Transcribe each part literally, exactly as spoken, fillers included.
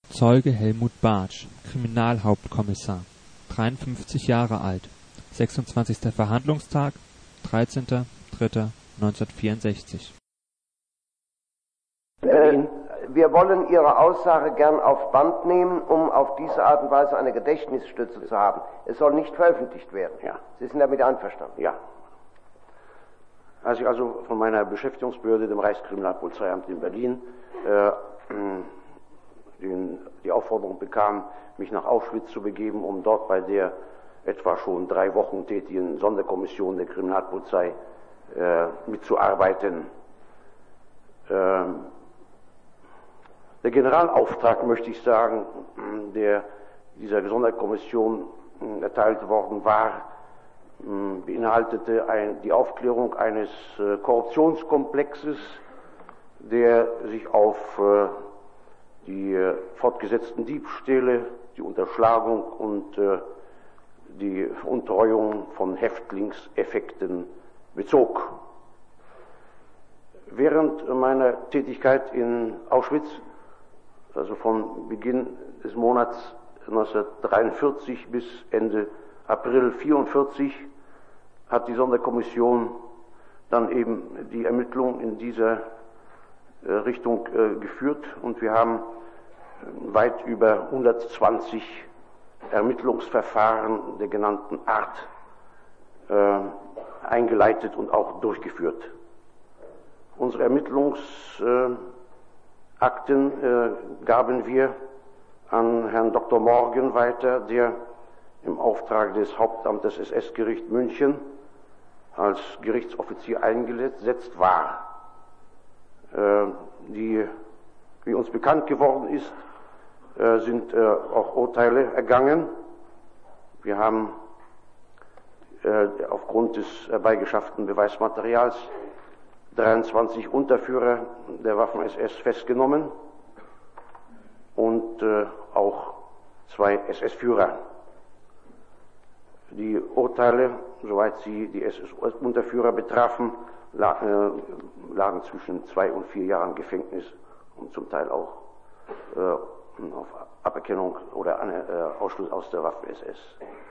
Zeuge Helmut Bartsch, Kriminalhauptkommissar, dreiundfünfzig Jahre alt, sechsundzwanzigster Verhandlungstag, dreizehnter dritter neunzehnhundertvierundsechzig. Äh, wir wollen Ihre Aussage gern auf Band nehmen, um auf diese Art und Weise eine Gedächtnisstütze zu haben. Es soll nicht veröffentlicht werden. Ja. Sie sind damit einverstanden? Ja. Als ich also von meiner Beschäftigungsbehörde, dem Reichskriminalpolizeiamt in Berlin, äh, den, die Aufforderung bekam, mich nach Auschwitz zu begeben, um dort bei der etwa schon drei Wochen tätigen Sonderkommission der Kriminalpolizei äh, mitzuarbeiten. Ähm, der Generalauftrag, möchte ich sagen, der dieser Sonderkommission äh, erteilt worden war, äh, beinhaltete ein, die Aufklärung eines äh, Korruptionskomplexes, der sich auf äh, die äh, fortgesetzten Diebstähle, die Unterschlagung und äh, die Veruntreuung von Häftlingseffekten bezog. Während meiner Tätigkeit in Auschwitz, also von Beginn des Monats neunzehnhundertdreiundvierzig bis Ende April vierundvierzig, hat die Sonderkommission dann eben die Ermittlungen in dieser äh, Richtung äh, geführt, und wir haben äh, weit über hundertzwanzig Ermittlungsverfahren der genannten Art äh, eingeleitet und auch durchgeführt. Unsere Ermittlungsakten äh, gaben wir an Herrn Doktor Morgen weiter, der im Auftrag des Hauptamtes S S-Gericht München als Gerichtsoffizier eingesetzt war. Äh, die, wie uns bekannt geworden ist, äh, sind äh, auch Urteile ergangen. Wir haben äh, aufgrund des herbeigeschafften Beweismaterials dreiundzwanzig Unterführer der Waffen-S S festgenommen und äh, auch zwei S S-Führer. Die Urteile, soweit sie die S S-Unterführer betrafen, lag, äh, lagen zwischen zwei und vier Jahren Gefängnis und zum Teil auch äh, auf Aberkennung oder eine, äh, Ausschluss aus der Waffen-S S.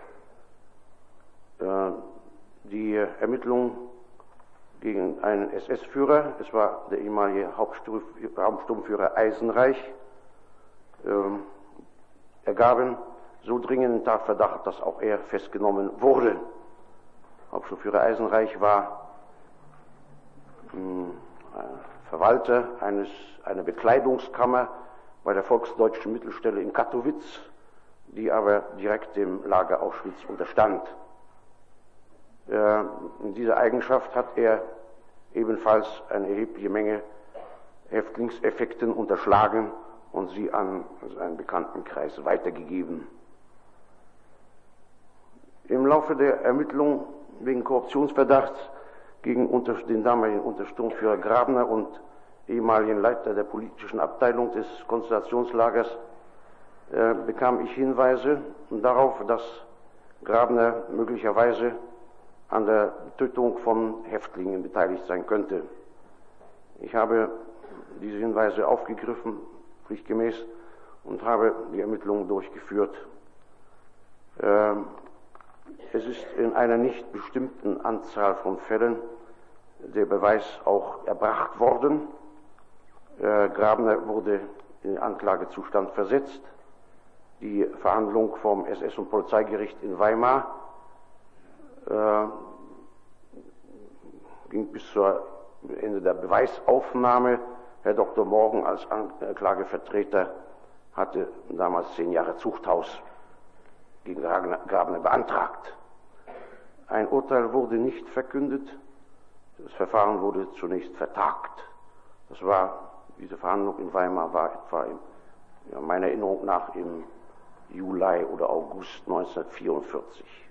Äh, die Ermittlungen gegen einen S S-Führer, es war der ehemalige Hauptsturmführer Eisenreich, ähm, ergaben so dringenden Tatverdacht, dass auch er festgenommen wurde. Hauptsturmführer Eisenreich war ähm, Verwalter eines, einer Bekleidungskammer bei der Volksdeutschen Mittelstelle in Kattowitz, die aber direkt dem Lager Auschwitz unterstand. In dieser Eigenschaft hat er ebenfalls eine erhebliche Menge Häftlingseffekten unterschlagen und sie an seinen Bekanntenkreis weitergegeben. Im Laufe der Ermittlungen wegen Korruptionsverdachts gegen unter, den damaligen Untersturmführer Grabner und ehemaligen Leiter der politischen Abteilung des Konzentrationslagers äh, bekam ich Hinweise darauf, dass Grabner möglicherweise an der Tötung von Häftlingen beteiligt sein könnte. Ich habe diese Hinweise aufgegriffen, pflichtgemäß, und habe die Ermittlungen durchgeführt. Ähm, es ist in einer nicht bestimmten Anzahl von Fällen der Beweis auch erbracht worden. Äh, Grabner wurde in den Anklagezustand versetzt. Die Verhandlung vom S S- und Polizeigericht in Weimar Äh, ging bis zum Ende der Beweisaufnahme. Herr Doktor Morgen als Anklagevertreter hatte damals zehn Jahre Zuchthaus gegen Grabner beantragt. Ein Urteil wurde nicht verkündet. Das Verfahren wurde zunächst vertagt. Das war, diese Verhandlung in Weimar war etwa im, ja, meiner Erinnerung nach im Juli oder August neunzehnhundertvierundvierzig.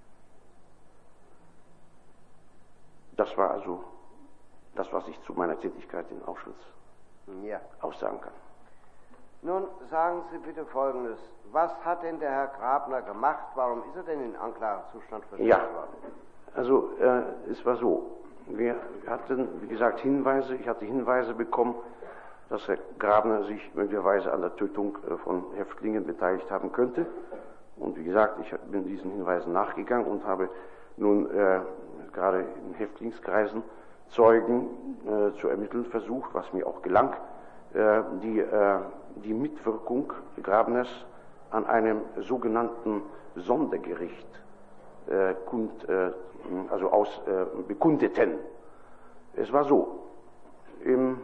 Das war also das, was ich zu meiner Tätigkeit in Auschwitz ja. aussagen kann. Nun sagen Sie bitte Folgendes. Was hat denn der Herr Grabner gemacht? Warum ist er denn in Anklagezustand versetzt ja. worden? Also äh, es war so. Wir hatten, wie gesagt, Hinweise. Ich hatte Hinweise bekommen, dass Herr Grabner sich möglicherweise an der Tötung von Häftlingen beteiligt haben könnte. Und wie gesagt, ich bin diesen Hinweisen nachgegangen und habe nun äh, gerade in Häftlingskreisen Zeugen äh, zu ermitteln versucht, was mir auch gelang, äh, die äh, die Mitwirkung Grabners an einem sogenannten Sondergericht äh, kund, äh, also aus, äh, bekundeten. Es war so, im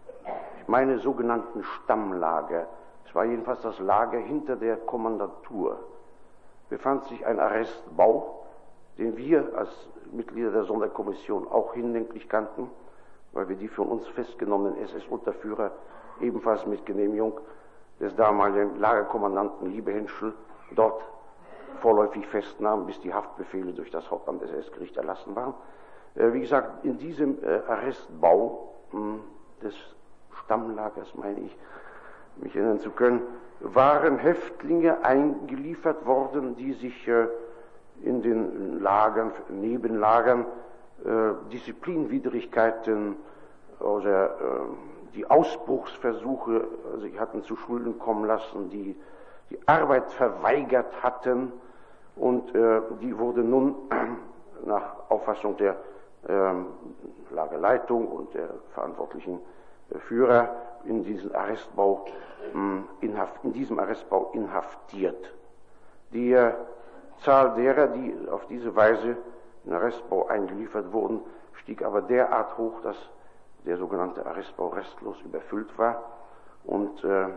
meine sogenannten Stammlager, es war jedenfalls das Lager hinter der Kommandantur, befand sich ein Arrestbau, den wir als Mitglieder der Sonderkommission auch hinlänglich kannten, weil wir die von uns festgenommenen S S-Unterführer ebenfalls mit Genehmigung des damaligen Lagerkommandanten Liebehenschel dort vorläufig festnahmen, bis die Haftbefehle durch das Hauptamt S S-Gericht erlassen waren. Äh, wie gesagt, in diesem äh, Arrestbau mh, des Stammlagers, meine ich, mich erinnern zu können, waren Häftlinge eingeliefert worden, die sich äh, in den Lagern, Nebenlagern, äh, Disziplinwidrigkeiten oder äh, die Ausbruchsversuche also hatten zu Schulden kommen lassen, die die Arbeit verweigert hatten, und äh, die wurde nun äh, nach Auffassung der äh, Lagerleitung und der verantwortlichen äh, Führer in diesen Arrestbau, äh, inhaft, in diesem Arrestbau inhaftiert. Die äh, Zahl derer, die auf diese Weise in den Arrestbau eingeliefert wurden, stieg aber derart hoch, dass der sogenannte Arrestbau restlos überfüllt war, und äh,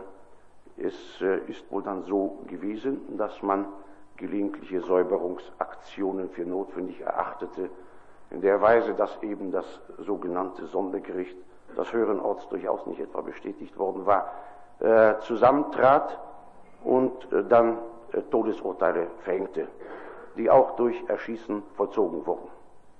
es äh, ist wohl dann so gewesen, dass man gelegentliche Säuberungsaktionen für notwendig erachtete, in der Weise, dass eben das sogenannte Sondergericht, das höheren Orts durchaus nicht etwa bestätigt worden war, äh, zusammentrat und äh, dann äh, Todesurteile verhängte, die auch durch Erschießen vollzogen wurden.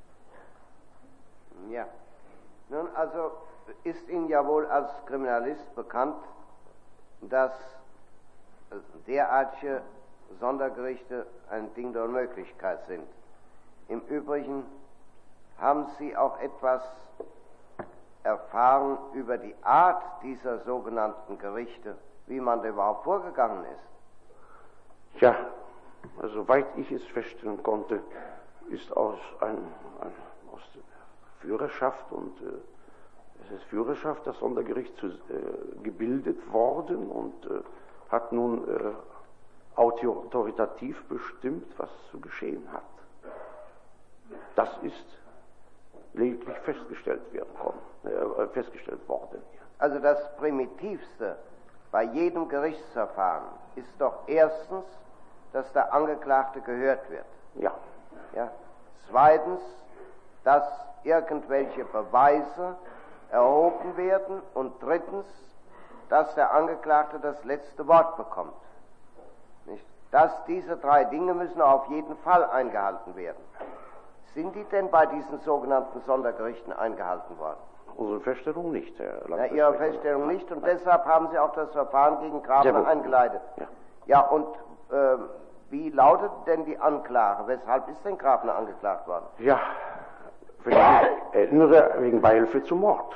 Ja, nun also ist Ihnen ja wohl als Kriminalist bekannt, dass derartige Sondergerichte ein Ding der Unmöglichkeit sind. Im Übrigen haben Sie auch etwas erfahren über die Art dieser sogenannten Gerichte, wie man da überhaupt vorgegangen ist? Ja, also soweit ich es feststellen konnte, ist aus, ein, ein, aus der Führerschaft und äh, es ist Führerschaft das Sondergericht zu, äh, gebildet worden und äh, hat nun äh, autoritativ bestimmt, was zu geschehen hat. Das ist lediglich festgestellt werden konnten, äh, festgestellt worden. Also das Primitivste bei jedem Gerichtsverfahren ist doch erstens, dass der Angeklagte gehört wird. Ja. Ja. Zweitens, dass irgendwelche Beweise erhoben werden, und drittens, dass der Angeklagte das letzte Wort bekommt. Nicht? Dass diese drei Dinge müssen auf jeden Fall eingehalten werden. Sind die denn bei diesen sogenannten Sondergerichten eingehalten worden? Unsere Feststellung nicht, Herr Na, Ihre Feststellung nicht, und deshalb haben Sie auch das Verfahren gegen Grabner eingeleitet. Ja, ja und äh, wie lautet denn die Anklage? Weshalb ist denn Grabner angeklagt worden? Ja, wenn ich erinnere, wegen Beihilfe zum Mord.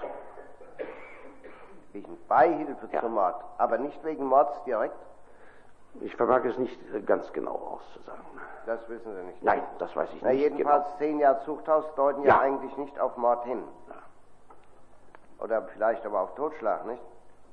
Wegen Beihilfe ja. zum Mord, aber nicht wegen Mords direkt? Ich vermag es nicht ganz genau auszusagen. Das wissen Sie nicht. Nein, das weiß ich Na, nicht jedenfalls genau. zehn Jahre Zuchthaus deuten ja. ja eigentlich nicht auf Mord hin. Ja. Oder vielleicht aber auf Totschlag, nicht?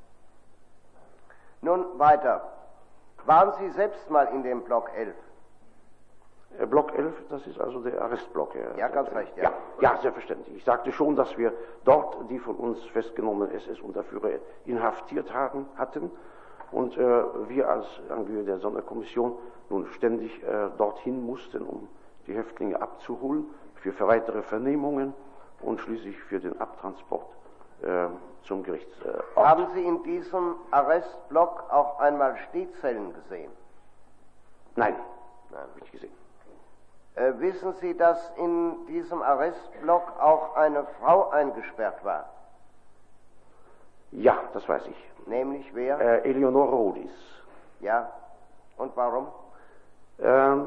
Nun weiter. Waren Sie selbst mal in dem Block elf? Block elf, das ist also der Arrestblock. Herr Ja, ganz recht, ja. ja. Ja, selbstverständlich. Ich sagte schon, dass wir dort die von uns festgenommenen S S-Unterführer inhaftiert haben, hatten und äh, wir als Angehörige der Sonderkommission nun ständig äh, dorthin mussten, um die Häftlinge abzuholen, für, für weitere Vernehmungen und schließlich für den Abtransport äh, zum Gerichtsort. Haben Sie in diesem Arrestblock auch einmal Stehzellen gesehen? Nein, nein, habe ich nicht gesehen. Äh, wissen Sie, dass in diesem Arrestblock auch eine Frau eingesperrt war? Ja, das weiß ich. Nämlich wer? Äh, Eleonore Rodis. Ja, und warum? Ähm,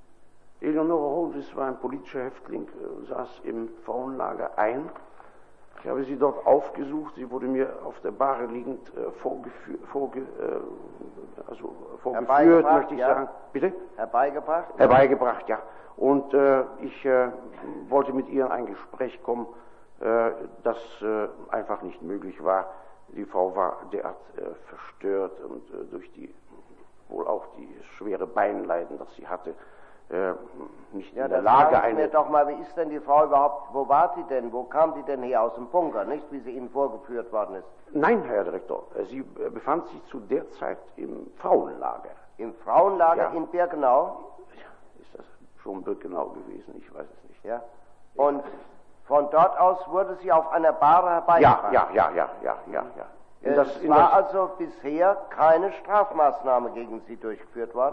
Eleonore Rodis war ein politischer Häftling, äh, saß im Frauenlager ein, Ich habe sie dort aufgesucht. Sie wurde mir auf der Bahre liegend äh, vorgeführt, vorge, äh, also vorgeführt, möchte ich ja. sagen. Bitte? Herbeigebracht? Herbeigebracht, ja. Und äh, ich äh, wollte mit ihr in ein Gespräch kommen, äh, das äh, einfach nicht möglich war. Die Frau war derart äh, verstört und äh, durch die, wohl auch die schwere Beinleiden, das sie hatte, äh, nicht ja, in der Lage, sagen Sie eine... mir doch mal, wie ist denn die Frau überhaupt, wo war sie denn, wo kam die denn her aus dem Bunker, nicht, wie sie Ihnen vorgeführt worden ist? Nein, Herr Direktor, sie äh, befand sich zu der Zeit im Frauenlager. Im Frauenlager Ja. in Birkenau? Ist das schon Birkenau gewesen? Ich weiß es nicht. Ja. Und von dort aus wurde sie auf einer Bahre herbeigebracht? Ja, ja, ja, ja, ja, ja, ja. In das, es in war das, also bisher keine Strafmaßnahme gegen Sie durchgeführt worden?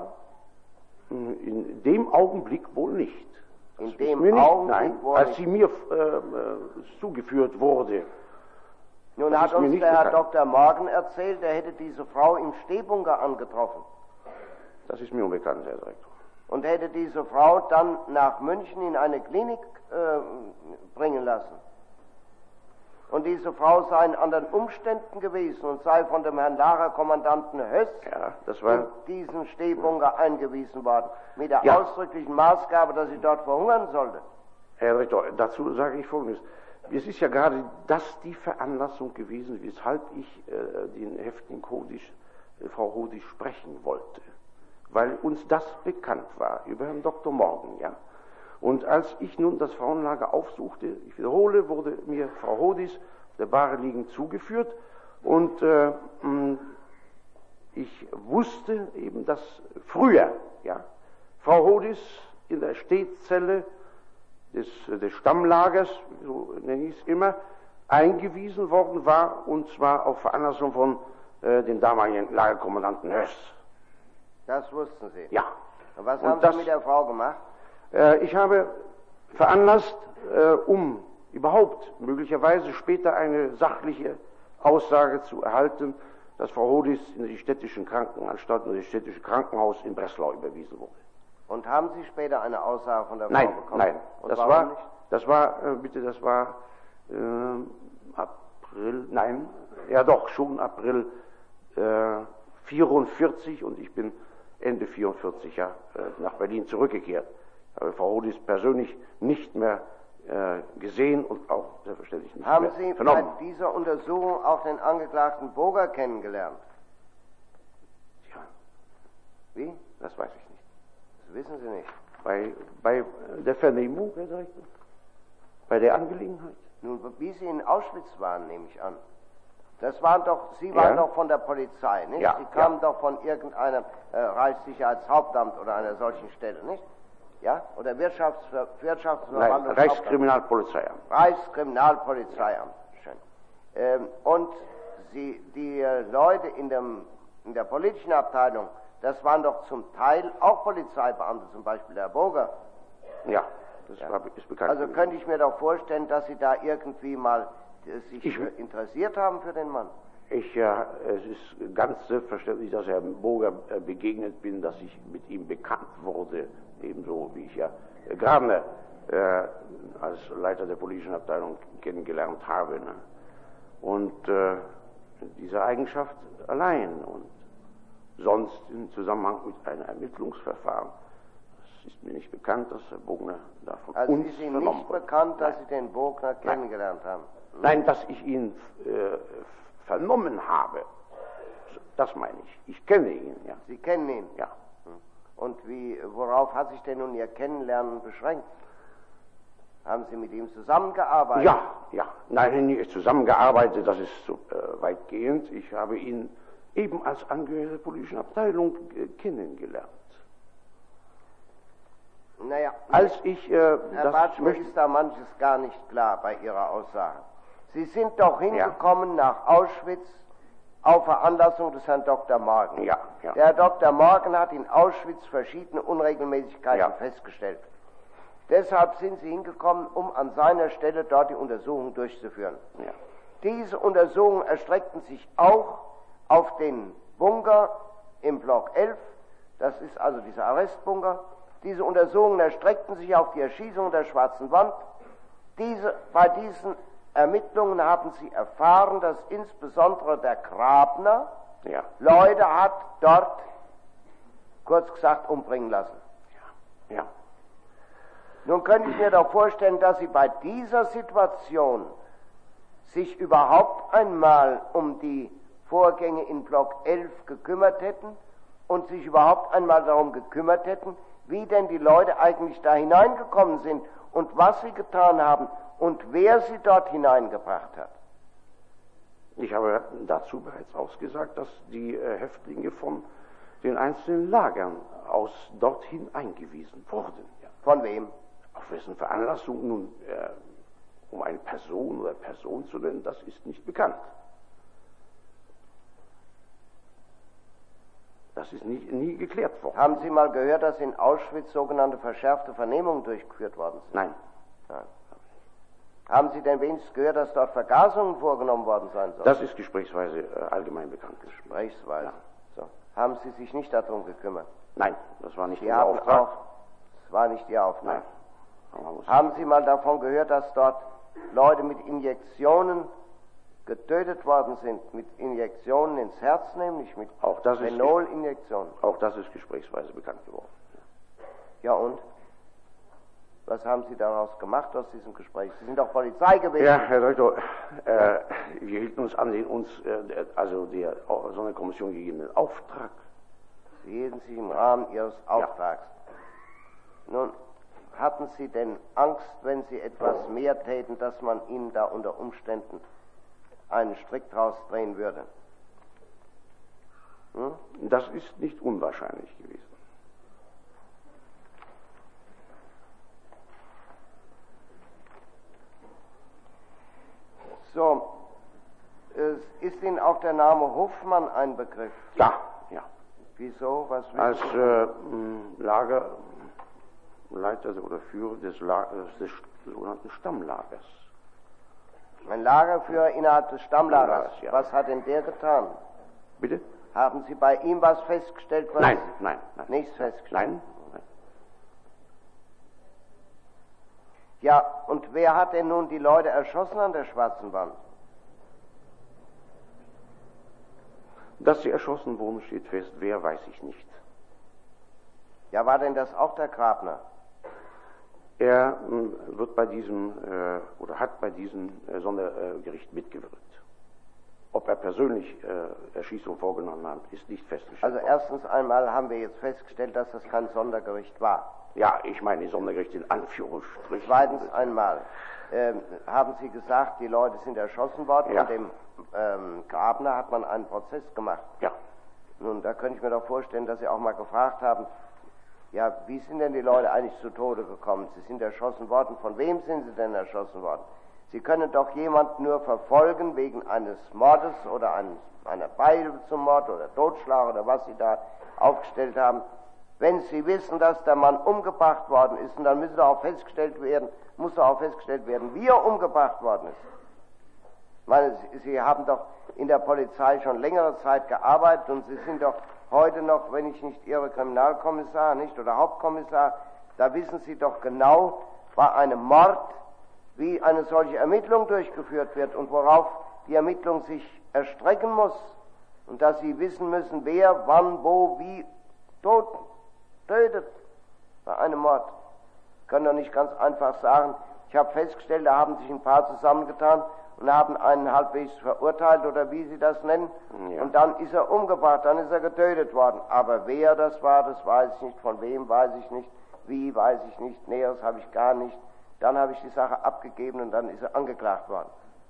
in dem Augenblick wohl nicht. Das In dem mir nicht, Augenblick nein, wohl als nicht. sie mir äh, äh, zugeführt wurde. Nun Das hat ist mir uns nicht der Herr bekannt. Doktor Morgan erzählt, er hätte diese Frau im Stehbunker angetroffen Das ist mir unbekannt, Herr Direktor. und hätte diese Frau dann nach München in eine Klinik äh, bringen lassen. Und diese Frau sei in anderen Umständen gewesen und sei von dem Herrn Lagerkommandanten Höss Ja, das in war, diesen Stehbunker eingewiesen worden, mit der Ja. ausdrücklichen Maßgabe, dass sie dort verhungern sollte. Herr Direktor, dazu sage ich Folgendes. Es ist ja gerade das die Veranlassung gewesen, weshalb ich äh, den Häftling Hodisch, äh, Frau Hodisch sprechen wollte. Weil uns das bekannt war über Herrn Doktor Morgan, ja. Und als ich nun das Frauenlager aufsuchte, ich wiederhole, wurde mir Frau Hodisch auf der Bahre liegend zugeführt und äh, mh, ich wusste eben, dass früher, ja, Frau Hodisch in der Stehzelle des, des Stammlagers, so nenne ich es immer, eingewiesen worden war, und zwar auf Veranlassung von äh, dem damaligen Lagerkommandanten Höss. Das wussten Sie. Ja. Und was Und haben das- Sie mit der Frau gemacht? Äh, ich habe veranlasst, äh, um überhaupt möglicherweise später eine sachliche Aussage zu erhalten, dass Frau Hodis in die städtischen Krankenanstalt oder das städtische Krankenhaus in Breslau überwiesen wurde. Und haben Sie später eine Aussage von der Nein, Frau bekommen? nein, Und das warum war, nicht? das war, äh, bitte, das war äh, April, nein, ja doch, schon April äh, vierundvierzig, und ich bin Ende vierundvierzig ja, äh, nach Berlin zurückgekehrt. Ich habe Frau Hodis persönlich nicht mehr äh, gesehen und auch selbstverständlich nicht Haben mehr Sie bei vernommen. dieser Untersuchung auch den Angeklagten Boger kennengelernt? Ja, Wie? das weiß ich nicht. Das wissen Sie nicht. Bei, bei der Vernehmung, Herr Direktor? Bei der Angelegenheit? Nun, wie Sie in Auschwitz waren, nehme ich an. Das waren doch, Sie waren Ja. doch von der Polizei, nicht? Ja, Sie kamen ja. doch von irgendeinem äh, Reichssicherheitshauptamt oder einer solchen Stelle, nicht? Ja? Oder Wirtschafts Wirtschafts Nein, Reichskriminalpolizeiamt. Reichskriminalpolizeiamt. Schön. Ähm, und Sie, die äh, Leute in, dem, in der politischen Abteilung, das waren doch zum Teil auch Polizeibeamte, zum Beispiel der Boger. Ja, das Ja. war, ist bekannt. Also gewesen. könnte ich mir doch vorstellen, dass Sie da irgendwie mal äh, sich Ich- äh, interessiert haben für den Mann. Ich, äh, es ist ganz selbstverständlich, dass Herrn Boger äh, begegnet bin, dass ich mit ihm bekannt wurde, ebenso wie ich ja äh, Grabner äh, als Leiter der politischen Abteilung kennengelernt habe. Ne? Und äh, diese Eigenschaft allein und sonst im Zusammenhang mit einem Ermittlungsverfahren, es ist mir nicht bekannt, dass Herr Bogner davon Also uns ist Ihnen vernommen nicht wurde. bekannt, dass Nein. Sie den Bogner kennengelernt haben? Nein, dass ich ihn äh, vernommen habe, das meine ich. Ich kenne ihn, ja. Sie kennen ihn. ja. Und wie, worauf hat sich denn nun Ihr Kennenlernen beschränkt? Haben Sie mit ihm zusammengearbeitet? Ja, ja. Nein, nicht zusammengearbeitet, das ist so äh, weitgehend. Ich habe ihn eben als Angehöriger der politischen Abteilung äh, kennengelernt. Naja, Als ich, äh, Herr das Bartsch, mir möchte, ist da manches gar nicht klar bei Ihrer Aussage. Sie sind doch hingekommen nach Auschwitz auf Veranlassung des Herrn Doktor Morgan. Ja, ja. Der Herr Doktor Morgan hat in Auschwitz verschiedene Unregelmäßigkeiten Ja. festgestellt. Deshalb sind Sie hingekommen, um an seiner Stelle dort die Untersuchung durchzuführen. ja. Diese Untersuchungen erstreckten sich auch auf den Bunker im Block elf, das ist also dieser Arrestbunker. Diese Untersuchungen erstreckten sich auf die Erschießung der Schwarzen Wand. Diese, bei diesen Ermittlungen haben Sie erfahren, dass insbesondere der Grabner Ja. Leute hat dort, kurz gesagt, umbringen lassen. Ja. Nun könnte ich mir doch vorstellen, dass Sie bei dieser Situation sich überhaupt einmal um die Vorgänge in Block elf gekümmert hätten und sich überhaupt einmal darum gekümmert hätten, wie denn die Leute eigentlich da hineingekommen sind und was sie getan haben und wer sie dort hineingebracht hat. Ich habe dazu bereits ausgesagt, dass die äh, Häftlinge von den einzelnen Lagern aus dorthin eingewiesen wurden. Ja. Von wem? Auf wessen Veranlassung nun, äh, um eine Person oder Person zu nennen, das ist nicht bekannt. Das ist nie, nie geklärt worden. Haben Sie mal gehört, dass in Auschwitz sogenannte verschärfte Vernehmungen durchgeführt worden sind? Nein. Nein. Haben Sie denn wenigstens gehört, dass dort Vergasungen vorgenommen worden sein sollen? Das ist gesprächsweise äh, allgemein bekannt. Gesprächsweise. Ja. So. Haben Sie sich nicht darum gekümmert? Nein, das war nicht Sie Ihr haben Auftrag. auch, das war nicht Ihr Auftrag. Nein. Aber man muss- Haben Sie mal davon gehört, dass dort Leute mit Injektionen getötet worden sind? Mit Injektionen ins Herz nämlich, mit Auch das ist- Phenolinjektionen. Auch das ist gesprächsweise bekannt geworden. Ja und? Was haben Sie daraus gemacht aus diesem Gespräch? Sie sind doch Polizei gewesen. Ja, Herr Doktor, äh, wir hielten uns an den uns, äh, der- also der Sonderkommission gegebenen Auftrag. Sie hielten sich im Rahmen Ihres Auftrags. Nun, hatten Sie denn Angst, wenn Sie etwas mehr täten, dass man Ihnen da unter Umständen einen Strick draus drehen würde? Hm? Das ist nicht unwahrscheinlich gewesen. So, es ist Ihnen auch der Name Hofmann ein Begriff? Ja, ja. Wieso? Was wissen Als Sie? äh, mh, Lagerleiter oder Führer des, Lagers, des sogenannten Stammlagers. Ein Lagerführer innerhalb des Stammlagers. Stammlagers, ja. Was hat denn der getan? Bitte? Haben Sie bei ihm was festgestellt? Was Nein, nein, nein. Nichts festgestellt? Nein, nein. Ja, und wer hat denn nun die Leute erschossen an der Schwarzen Wand? Dass sie erschossen wurden, steht fest. Wer, weiß ich nicht. Ja, war denn das auch der Grabner? Er mh, wird bei diesem, äh, oder hat bei diesem äh, Sondergericht mitgewirkt. Ob er persönlich äh, Erschießung vorgenommen hat, ist nicht festgestellt Also worden. erstens einmal haben wir jetzt festgestellt, dass das kein Sondergericht war. Ja, ich meine Sondergericht in Anführungsstrichen. Zweitens einmal ähm, haben Sie gesagt, die Leute sind erschossen worden Ja. und dem ähm, Grabner hat man einen Prozess gemacht. Ja. Nun, da könnte ich mir doch vorstellen, dass Sie auch mal gefragt haben, ja, wie sind denn die Leute eigentlich zu Tode gekommen? Sie sind erschossen worden. Von wem sind sie denn erschossen worden? Sie können doch jemanden nur verfolgen wegen eines Mordes oder eines, einer Beihilfe zum Mord oder Totschlag oder was Sie da aufgestellt haben, wenn Sie wissen, dass der Mann umgebracht worden ist, und dann müssen doch auch festgestellt werden, muss doch auch festgestellt werden, wie er umgebracht worden ist. Ich meine, Sie, Sie haben doch in der Polizei schon längere Zeit gearbeitet und Sie sind doch heute noch, wenn ich nicht Ihre Kriminalkommissar, nicht, oder Hauptkommissar, da wissen Sie doch genau, bei einem Mord, wie eine solche Ermittlung durchgeführt wird und worauf die Ermittlung sich erstrecken muss und dass Sie wissen müssen, wer, wann, wo, wie tot, tötet bei einem Mord. Sie können doch nicht ganz einfach sagen, ich habe festgestellt, da haben sich ein paar zusammengetan und haben einen halbwegs verurteilt oder wie Sie das nennen, Ja. und dann ist er umgebracht, dann ist er getötet worden. Aber wer das war, das weiß ich nicht, von wem weiß ich nicht, wie weiß ich nicht, Näheres habe ich gar nicht. Dann habe ich die Sache abgegeben und dann ist er angeklagt worden.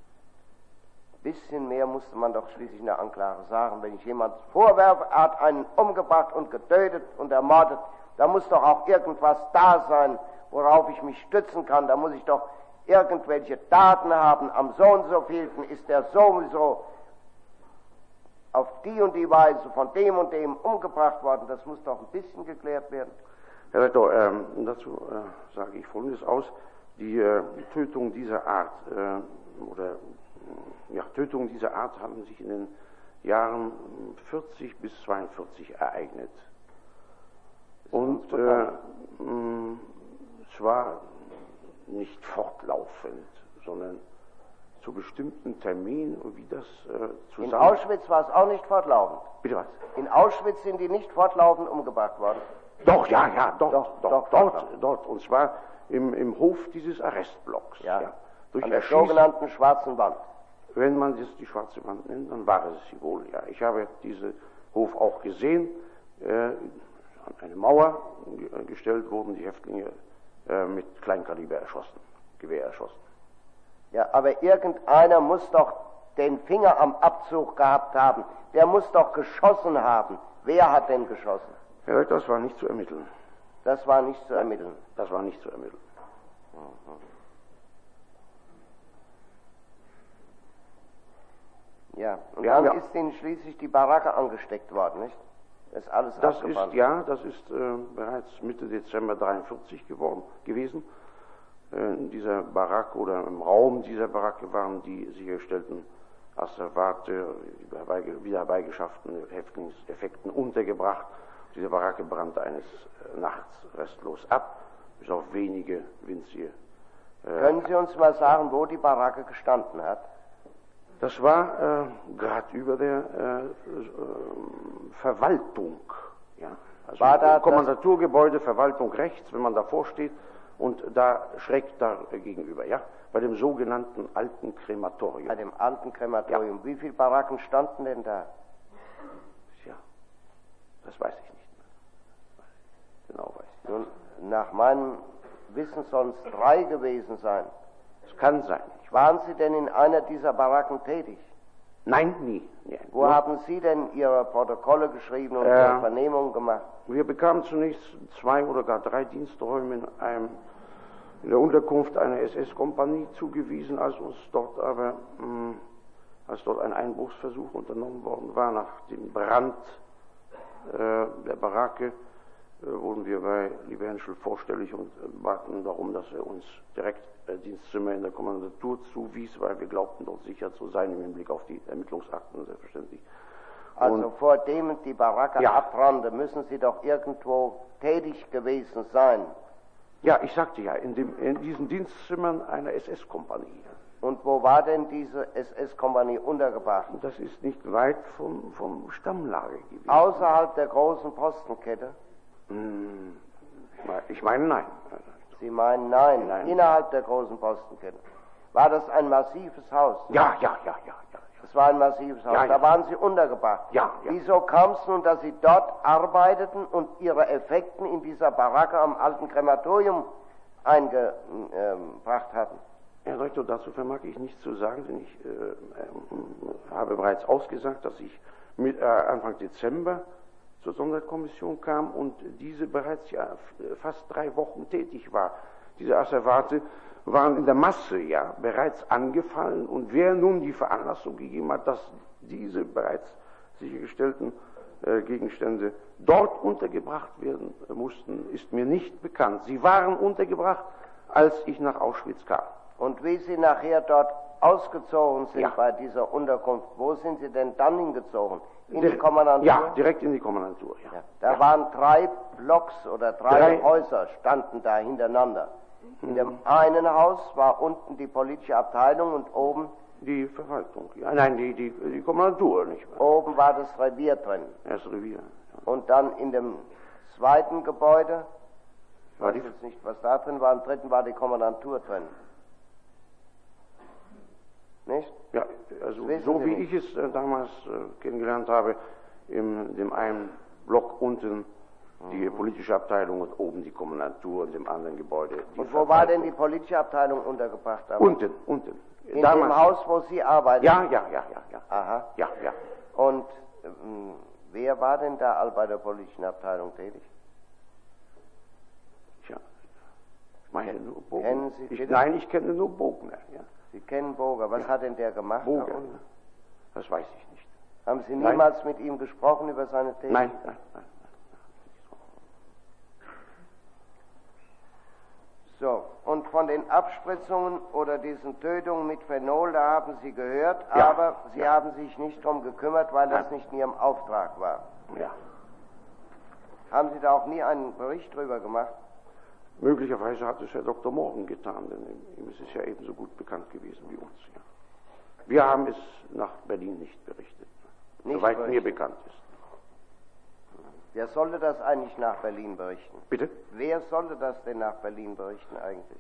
Ein bisschen mehr musste man doch schließlich in der Anklage sagen. Wenn ich jemand vorwerfe, er hat einen umgebracht und getötet und ermordet, da muss doch auch irgendwas da sein, worauf ich mich stützen kann. Da muss ich doch irgendwelche Daten haben. Am so und so vielten ist er sowieso auf die und die Weise von dem und dem umgebracht worden. Das muss doch ein bisschen geklärt werden. Herr Rektor, ähm, dazu äh, sage ich Folgendes aus. Die äh, Tötung dieser Art, äh, oder äh, ja, Tötungen dieser Art haben sich in den Jahren vierzig bis zweiundvierzig ereignet. Und äh, mh, zwar nicht fortlaufend, sondern zu bestimmten Terminen und wie das äh, zusammen... In Auschwitz war es auch nicht fortlaufend. Bitte was? In Auschwitz sind die nicht fortlaufend umgebracht worden. Doch, ja, ja, dort, Doch, dort, doch, dort, doch. dort, und zwar im, im Hof dieses Arrestblocks. Ja, ja. Durch an der Erschießen, sogenannten Schwarzen Wand. wenn man das die Schwarze Wand nennt, dann war es sie wohl, ja. Ich habe diesen Hof auch gesehen, äh, an eine Mauer ge- gestellt wurden die Häftlinge äh, mit Kleinkaliber erschossen, Gewehr erschossen. Ja, aber irgendeiner muss doch den Finger am Abzug gehabt haben. Der muss doch geschossen haben. Wer hat denn geschossen? Ja, das war nicht zu ermitteln. Das war nicht zu ermitteln. Das war nicht zu ermitteln. Ja, und Wir dann haben ja- ist ihnen schließlich die Baracke angesteckt worden, nicht? Das ist alles Das abgebrannt. ist, ja, das ist äh, bereits Mitte Dezember dreiundvierzig geworden, gewesen. Äh, in dieser Baracke oder im Raum dieser Baracke waren die sichergestellten Asservate, die herbei- wieder herbeigeschafften Häftlingseffekten untergebracht. Diese Baracke brannte eines äh, Nachts restlos ab, bis auf wenige winzige. Äh, Können Sie uns mal sagen, wo die Baracke gestanden hat? Das war äh, gerade über der äh, äh, Verwaltung. Ja? Also War da Kommandaturgebäude, Verwaltung rechts, wenn man davor steht, und da schräg da gegenüber, ja, bei dem sogenannten alten Krematorium. Bei dem alten Krematorium. Wie viele Baracken standen denn da? Ja, das weiß ich nicht mehr. Genau weiß ich. Nun, nach meinem Wissen sollen es drei gewesen sein. Es kann sein. Waren Sie denn in einer dieser Baracken tätig? Nein, nie. nie. Wo Nur- haben Sie denn Ihre Protokolle geschrieben und Äh, Ihre Vernehmungen gemacht? Wir bekamen zunächst zwei oder gar drei Diensträume in, einem, in der Unterkunft einer S S-Kompanie zugewiesen, als uns dort aber, mh, als dort ein Einbruchsversuch unternommen worden war, nach dem Brand äh, der Baracke, äh, wurden wir bei Lieber Henschel vorstellig und äh, baten darum, dass er uns direkt äh, Dienstzimmer in der Kommandatur zuwies, weil wir glaubten, dort sicher zu sein im Hinblick auf die Ermittlungsakten, selbstverständlich. Also Und- vor dem die Baracke Ja. abbrannte, müssen Sie doch irgendwo tätig gewesen sein. Ja, ich sagte ja, in, dem, in diesen Dienstzimmern einer S S-Kompanie. Und wo war denn diese S S-Kompanie untergebracht? Das ist nicht weit vom, vom Stammlager gewesen. Außerhalb der großen Postenkette? Hm, ich meine, nein. Sie meinen nein, Nein. innerhalb der großen Postenkette. War das ein massives Haus? Ja, ja, ja, ja, ja. Das war ein massives Haus. Ja, Da ja. waren Sie untergebracht. Ja, ja. Wieso kam es nun, dass Sie dort arbeiteten und Ihre Effekten in dieser Baracke am alten Krematorium eingebracht hatten? Herr Rektor, dazu vermag ich nichts zu sagen, denn ich äh, äh, habe bereits ausgesagt, dass ich mit, äh, Anfang Dezember zur Sonderkommission kam und diese bereits ja f- fast drei Wochen tätig war. Diese Asservate waren in der Masse ja bereits angefallen, und wer nun die Veranlassung gegeben hat, dass diese bereits sichergestellten äh, Gegenstände dort untergebracht werden äh, mussten, ist mir nicht bekannt. Sie waren untergebracht, als ich nach Auschwitz kam. Und wie Sie nachher dort ausgezogen sind Ja. bei dieser Unterkunft, wo sind Sie denn dann hingezogen? In die Direkt- Kommandantur? Ja, direkt in die Kommandantur, ja. Ja, da Ja. waren drei Blocks oder drei, Drei- Häuser standen da hintereinander. In dem einen Haus war unten die politische Abteilung und oben, Die Verwaltung, ja. Nein, die, die, die Kommandantur, nicht wahr? oben war das Revier drin. Das Revier. Ja. Und dann in dem zweiten Gebäude, ich War weiß die, jetzt nicht, was da drin war, im dritten war die Kommandantur drin. Nicht? ja, also wissen so Sie wie nicht. ich es äh, damals äh, kennengelernt habe, in dem einen Block unten die politische Abteilung und oben die Kommandantur, und im anderen Gebäude die Und wo war denn die Verwaltung. politische Abteilung untergebracht? damals? Unten, unten. In damals. dem Haus, wo Sie arbeiten? Ja, ja, ja, ja, ja. Aha. Ja, ja. Und ähm, wer war denn da all bei der politischen Abteilung tätig? Tja. Ich meine nur Bogner. Kennen Sie ich, bitte? nein, ich kenne nur Bogner, ja. Sie kennen Boger. Was Ja. hat denn der gemacht? da Boger. unten? Das weiß ich nicht. Haben Sie Nein. niemals mit ihm gesprochen über seine Tätigkeit? Nein, nein, nein. So, und von den Abspritzungen oder diesen Tötungen mit Phenol, da haben Sie gehört, Ja. aber Sie Ja. haben sich nicht drum gekümmert, weil das Nein. nicht in Ihrem Auftrag war. Ja. Haben Sie da auch nie einen Bericht drüber gemacht? Möglicherweise hat es Herr Doktor Morgen getan, denn ihm ist es ja ebenso gut bekannt gewesen wie uns. Ja. Wir haben es nach Berlin nicht berichtet, Nicht soweit mir berichtet. bekannt ist. Wer sollte das eigentlich nach Berlin berichten? Bitte? Wer sollte das denn nach Berlin berichten eigentlich?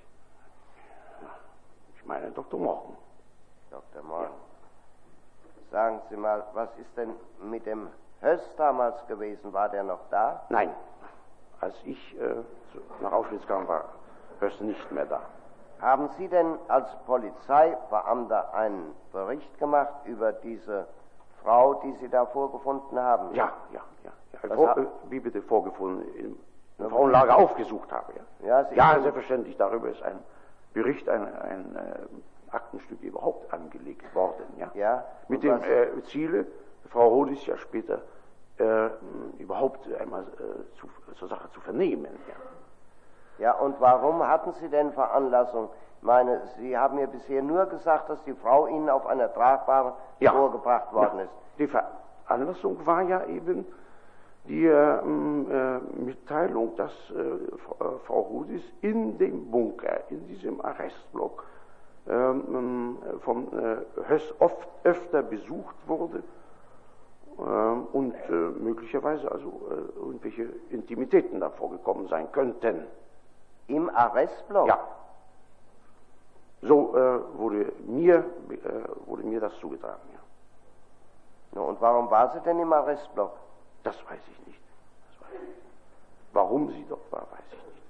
Ich meine Doktor Morgen. Doktor Morgen. Sagen Sie mal, was ist denn mit dem Höss damals gewesen? War der noch da? Nein, als ich äh, zu- nach Auschwitz kam, war Höss nicht mehr da. Haben Sie denn als Polizeibeamter einen Bericht gemacht über diese Frau, die Sie da vorgefunden haben? Ja, ja, ja. ja. Was Vor, ha- äh, wie bitte vorgefunden, im, im Frauenlager aufgesucht habe. Ja, Ja, Sie ja können- selbstverständlich. Darüber ist ein Bericht, ein, ein äh, Aktenstück überhaupt angelegt worden. Ja, Ja, mit und dem was- äh, Ziele, Frau Hodis ja später äh, überhaupt einmal äh, zu, zur Sache zu vernehmen. Ja. Ja, und warum hatten Sie denn Veranlassung? Ich meine, Sie haben mir bisher nur gesagt, dass die Frau Ihnen auf einer Tragbahn Ja. vorgebracht worden ist. Die Veranlassung war ja eben die äh, äh, Mitteilung, dass äh, Frau- äh, Frau Hodis in dem Bunker, in diesem Arrestblock, ähm, äh, von äh, Höss oft öfter besucht wurde ähm, und äh, möglicherweise also äh, irgendwelche Intimitäten da vorgekommen sein könnten. Im Arrestblock? Ja. So äh, wurde mir äh, wurde mir das zugetragen. Ja. Na, und warum war sie denn im Arrestblock? Das weiß ich nicht. Das weiß ich nicht. Warum sie dort war, weiß ich nicht.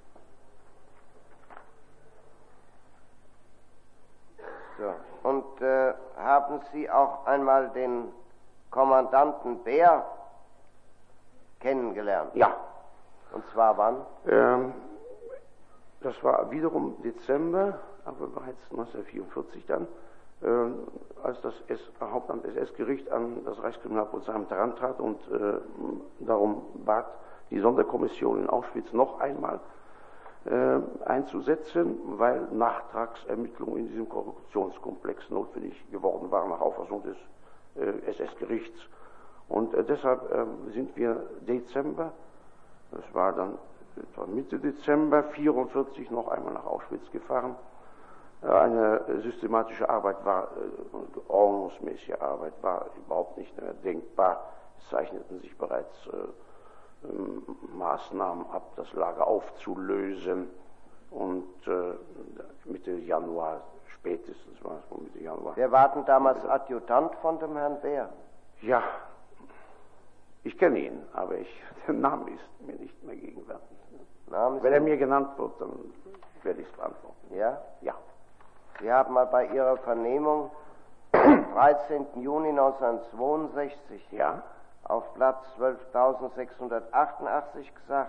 So. Und äh, haben Sie auch einmal den Kommandanten Bär kennengelernt? Ja, Und zwar wann? ähm, das war wiederum Dezember, aber bereits neunzehnhundertvierundvierzig dann, äh, als das S Hauptamt S S-Gericht an das Reichskriminalpolizeiamt herantrat und äh, darum bat, die Sonderkommission in Auschwitz noch einmal äh, einzusetzen, weil Nachtragsermittlungen in diesem Korruptionskomplex notwendig geworden waren nach Auffassung des äh, S S-Gerichts. Und äh, deshalb äh, sind wir Dezember, das war dann etwa Mitte Dezember vierundvierzig, noch einmal nach Auschwitz gefahren. Äh, eine systematische Arbeit war, äh, ordnungsmäßige Arbeit war überhaupt nicht mehr denkbar. Es zeichneten sich bereits äh, ähm, Maßnahmen ab, das Lager aufzulösen. Und äh, Mitte Januar, spätestens war es wohl Mitte Januar. Wer war denn damals Adjutant von dem Herrn Bär? Ja, ich kenne ihn, aber ich, der Name ist mir nicht mehr gegenwärtig. Namen Wenn er Sie- mir genannt wird, dann werde ich es beantworten. Ja? Ja. Sie haben mal bei Ihrer Vernehmung am dreizehnten Juni neunzehnhundertzweiundsechzig Ja? auf Blatt zwölftausendsechshundertachtundachtzig gesagt,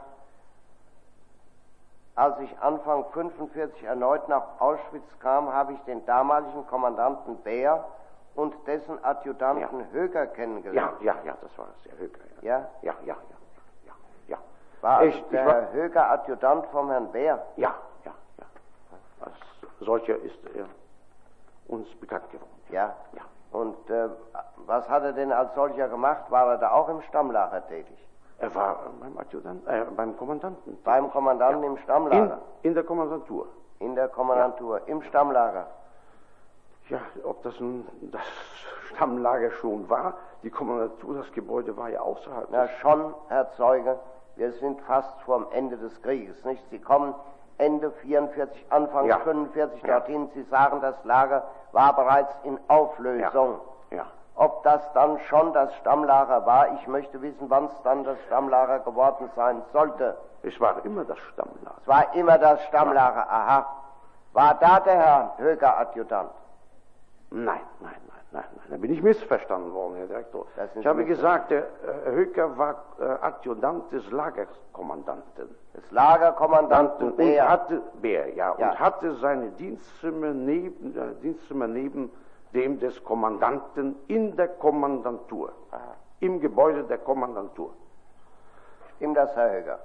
als ich Anfang fünfundvierzig erneut nach Auschwitz kam, habe ich den damaligen Kommandanten Bär und dessen Adjutanten Ja. Höger Ja, kennengelernt. ja, ja, das war sehr Höger. Ja? Ja, ja, ja, ja, ja. War also Ich- ich der war- Herr Höger Adjutant vom Herrn Bär? Ja, ja, ja. Als solcher ist er uns bekannt geworden. Ja. Ja. Und äh, was hat er denn als solcher gemacht? War er da auch im Stammlager tätig? Er war beim Adjutanten, äh, beim Kommandanten. Beim Kommandanten im In, Stammlager? in der Kommandantur. In der Kommandantur, im Stammlager? Ja, ob das nun das Stammlager schon war, die Kommandantur, das Gebäude war ja außerhalb. Na des- schon, Herr Zeuge, wir sind fast vorm Ende des Krieges, nicht? Sie kommen Ende vierundvierzig, Anfang Ja. fünfundvierzig Ja. dorthin. Sie sagen, das Lager war bereits in Auflösung. Ja. Ob das dann schon das Stammlager war, ich möchte wissen, wann es dann das Stammlager geworden sein sollte. Es war immer das Stammlager. Es war immer das Stammlager, aha. War da der Herr Höger Adjutant? Nein, nein, nein, nein, nein. Da bin ich missverstanden worden, Herr Direktor. Das sind Ich habe Sie gesagt, der äh, Höker war äh, Adjutant des Lagerkommandanten. Des Lagerkommandanten und Bär. hatte Bär, ja, Ja. und hatte seine Dienstzimmer neben, äh, Dienstzimmer neben dem des Kommandanten in der Kommandantur, Aha. im Gebäude der Kommandantur. Stimmt das, Herr Höger?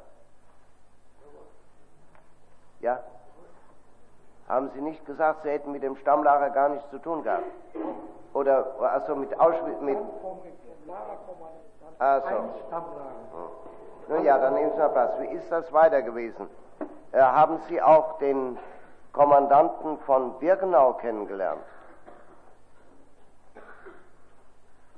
Ja? Haben Sie nicht gesagt, Sie hätten mit dem Stammlager gar nichts zu tun gehabt? Oder, also mit Auschwitz, mit... Also. Nun ja, dann nehmen Sie mal Platz. Wie ist das weiter gewesen? Äh, haben Sie auch den Kommandanten von Birkenau kennengelernt?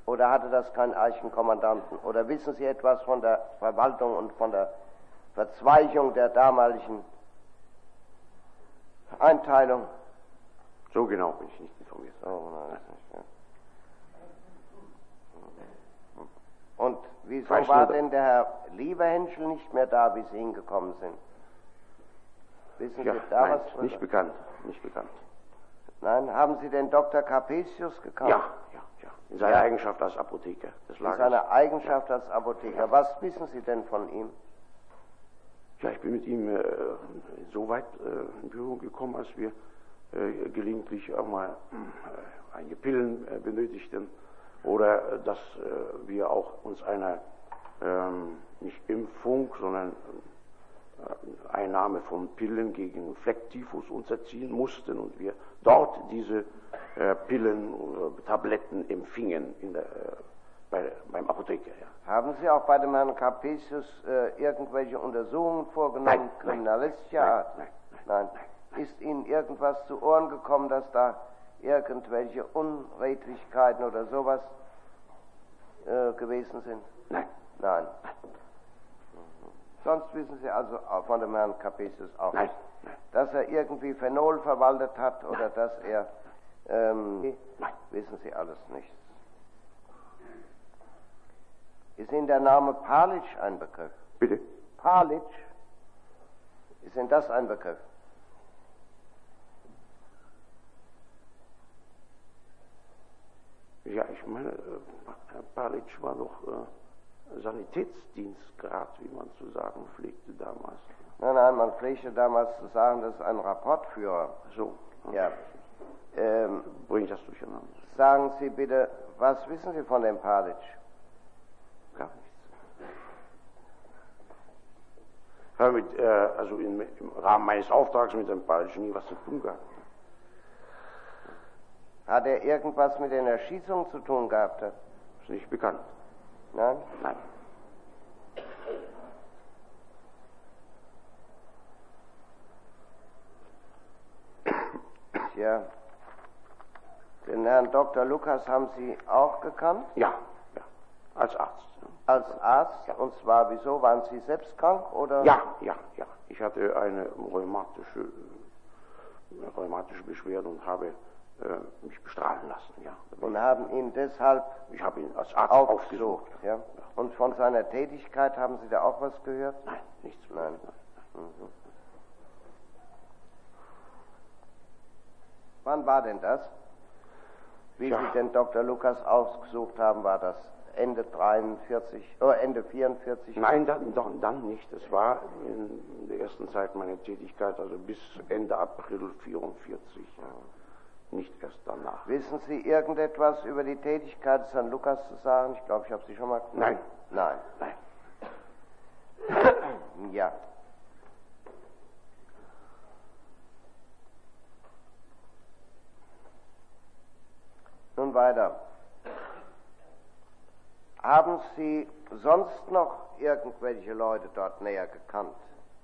Oder hatte das keinen Eichenkommandanten? Oder wissen Sie etwas von der Verwaltung und von der Verzweigung der damaligen Einteilung? So genau bin ich nicht informiert. So, nein, ist nicht, ja. Und wieso Weiß war nur, denn der Herr Lieberhenschel nicht mehr da, wie Sie hingekommen sind? Wissen Ja, Sie da nein, was? nicht bekannt, nicht bekannt. Nein, haben Sie den Doktor Capesius gekannt? Ja, ja, ja. In seiner Ja. Eigenschaft als Apotheker des In Lagers. seiner Eigenschaft als Apotheker. Was wissen Sie denn von ihm? Ja, ich bin mit ihm äh, so weit äh, in Berührung gekommen, als wir äh, gelegentlich auch mal äh, einige Pillen äh, benötigten oder äh, dass äh, wir auch uns einer ähm, nicht Impfung, sondern äh, Einnahme von Pillen gegen Flecktyphus unterziehen mussten und wir dort diese äh, Pillen oder Tabletten empfingen in der, äh, bei, beim Apotheker. Ja. Haben Sie auch bei dem Herrn Capesius äh, irgendwelche Untersuchungen vorgenommen, Nein, kriminalistischer nein, Art? nein, nein. Ist Ihnen irgendwas zu Ohren gekommen, dass da irgendwelche Unredlichkeiten oder sowas äh, gewesen sind? Nein. Nein. Mhm. Sonst wissen Sie also auch von dem Herrn Capesius auch Nein, nicht, nein. dass er irgendwie Phenol verwaltet hat oder dass er, ähm, Nein. wissen Sie alles nicht. Ist Ihnen der Name Palitsch ein Begriff? Bitte? Palitsch? Ist Ihnen das ein Begriff? Ja, ich meine, äh, Herr Palitsch war doch äh, Sanitätsdienstgrad, wie man zu sagen pflegte damals. Nein, nein, man pflegte damals zu sagen, das ist ein Rapportführer. So. Ja. Ähm, Bring ich das durcheinander? sagen Sie bitte, was wissen Sie von dem Palitsch? Gar nichts. Ich habe mit, äh, also in, im Rahmen meines Auftrags mit dem Palitsch nie was zu tun gehabt. Hat er irgendwas mit den Erschießungen zu tun gehabt? Ist nicht bekannt. Nein? Nein. Tja. Den Herrn Doktor Lukas haben Sie auch gekannt? Ja, ja. Als Arzt. Ja. Als Arzt? Ja. Und zwar, wieso? Waren Sie selbst krank oder? Ja, ja, ja. Ich hatte eine rheumatische, äh, rheumatische Beschwerde und habe äh, mich bestrahlen lassen. Ja. Und haben ihn deshalb Ich habe ihn als Arzt aufgesucht. aufgesucht. Ja? Und von seiner Tätigkeit haben Sie da auch was gehört? Nein, nichts. Nein. Nein. Mhm. Wann war denn das? Wie Ja. Sie den Doktor Lukas ausgesucht haben, war das Ende dreiundvierzig, oh, Ende vierundvierzig? Nein, dann, dann, dann nicht. Es war in der ersten Zeit meiner Tätigkeit, also bis Ende April vierundvierzig. Ja. Nicht erst danach. Wissen Sie irgendetwas über die Tätigkeit des Herrn Lukas zu sagen? Ich glaube, ich habe Sie schon mal gefragt. Nein. Nein. Nein. Ja. Nun weiter. Haben Sie sonst noch irgendwelche Leute dort näher gekannt?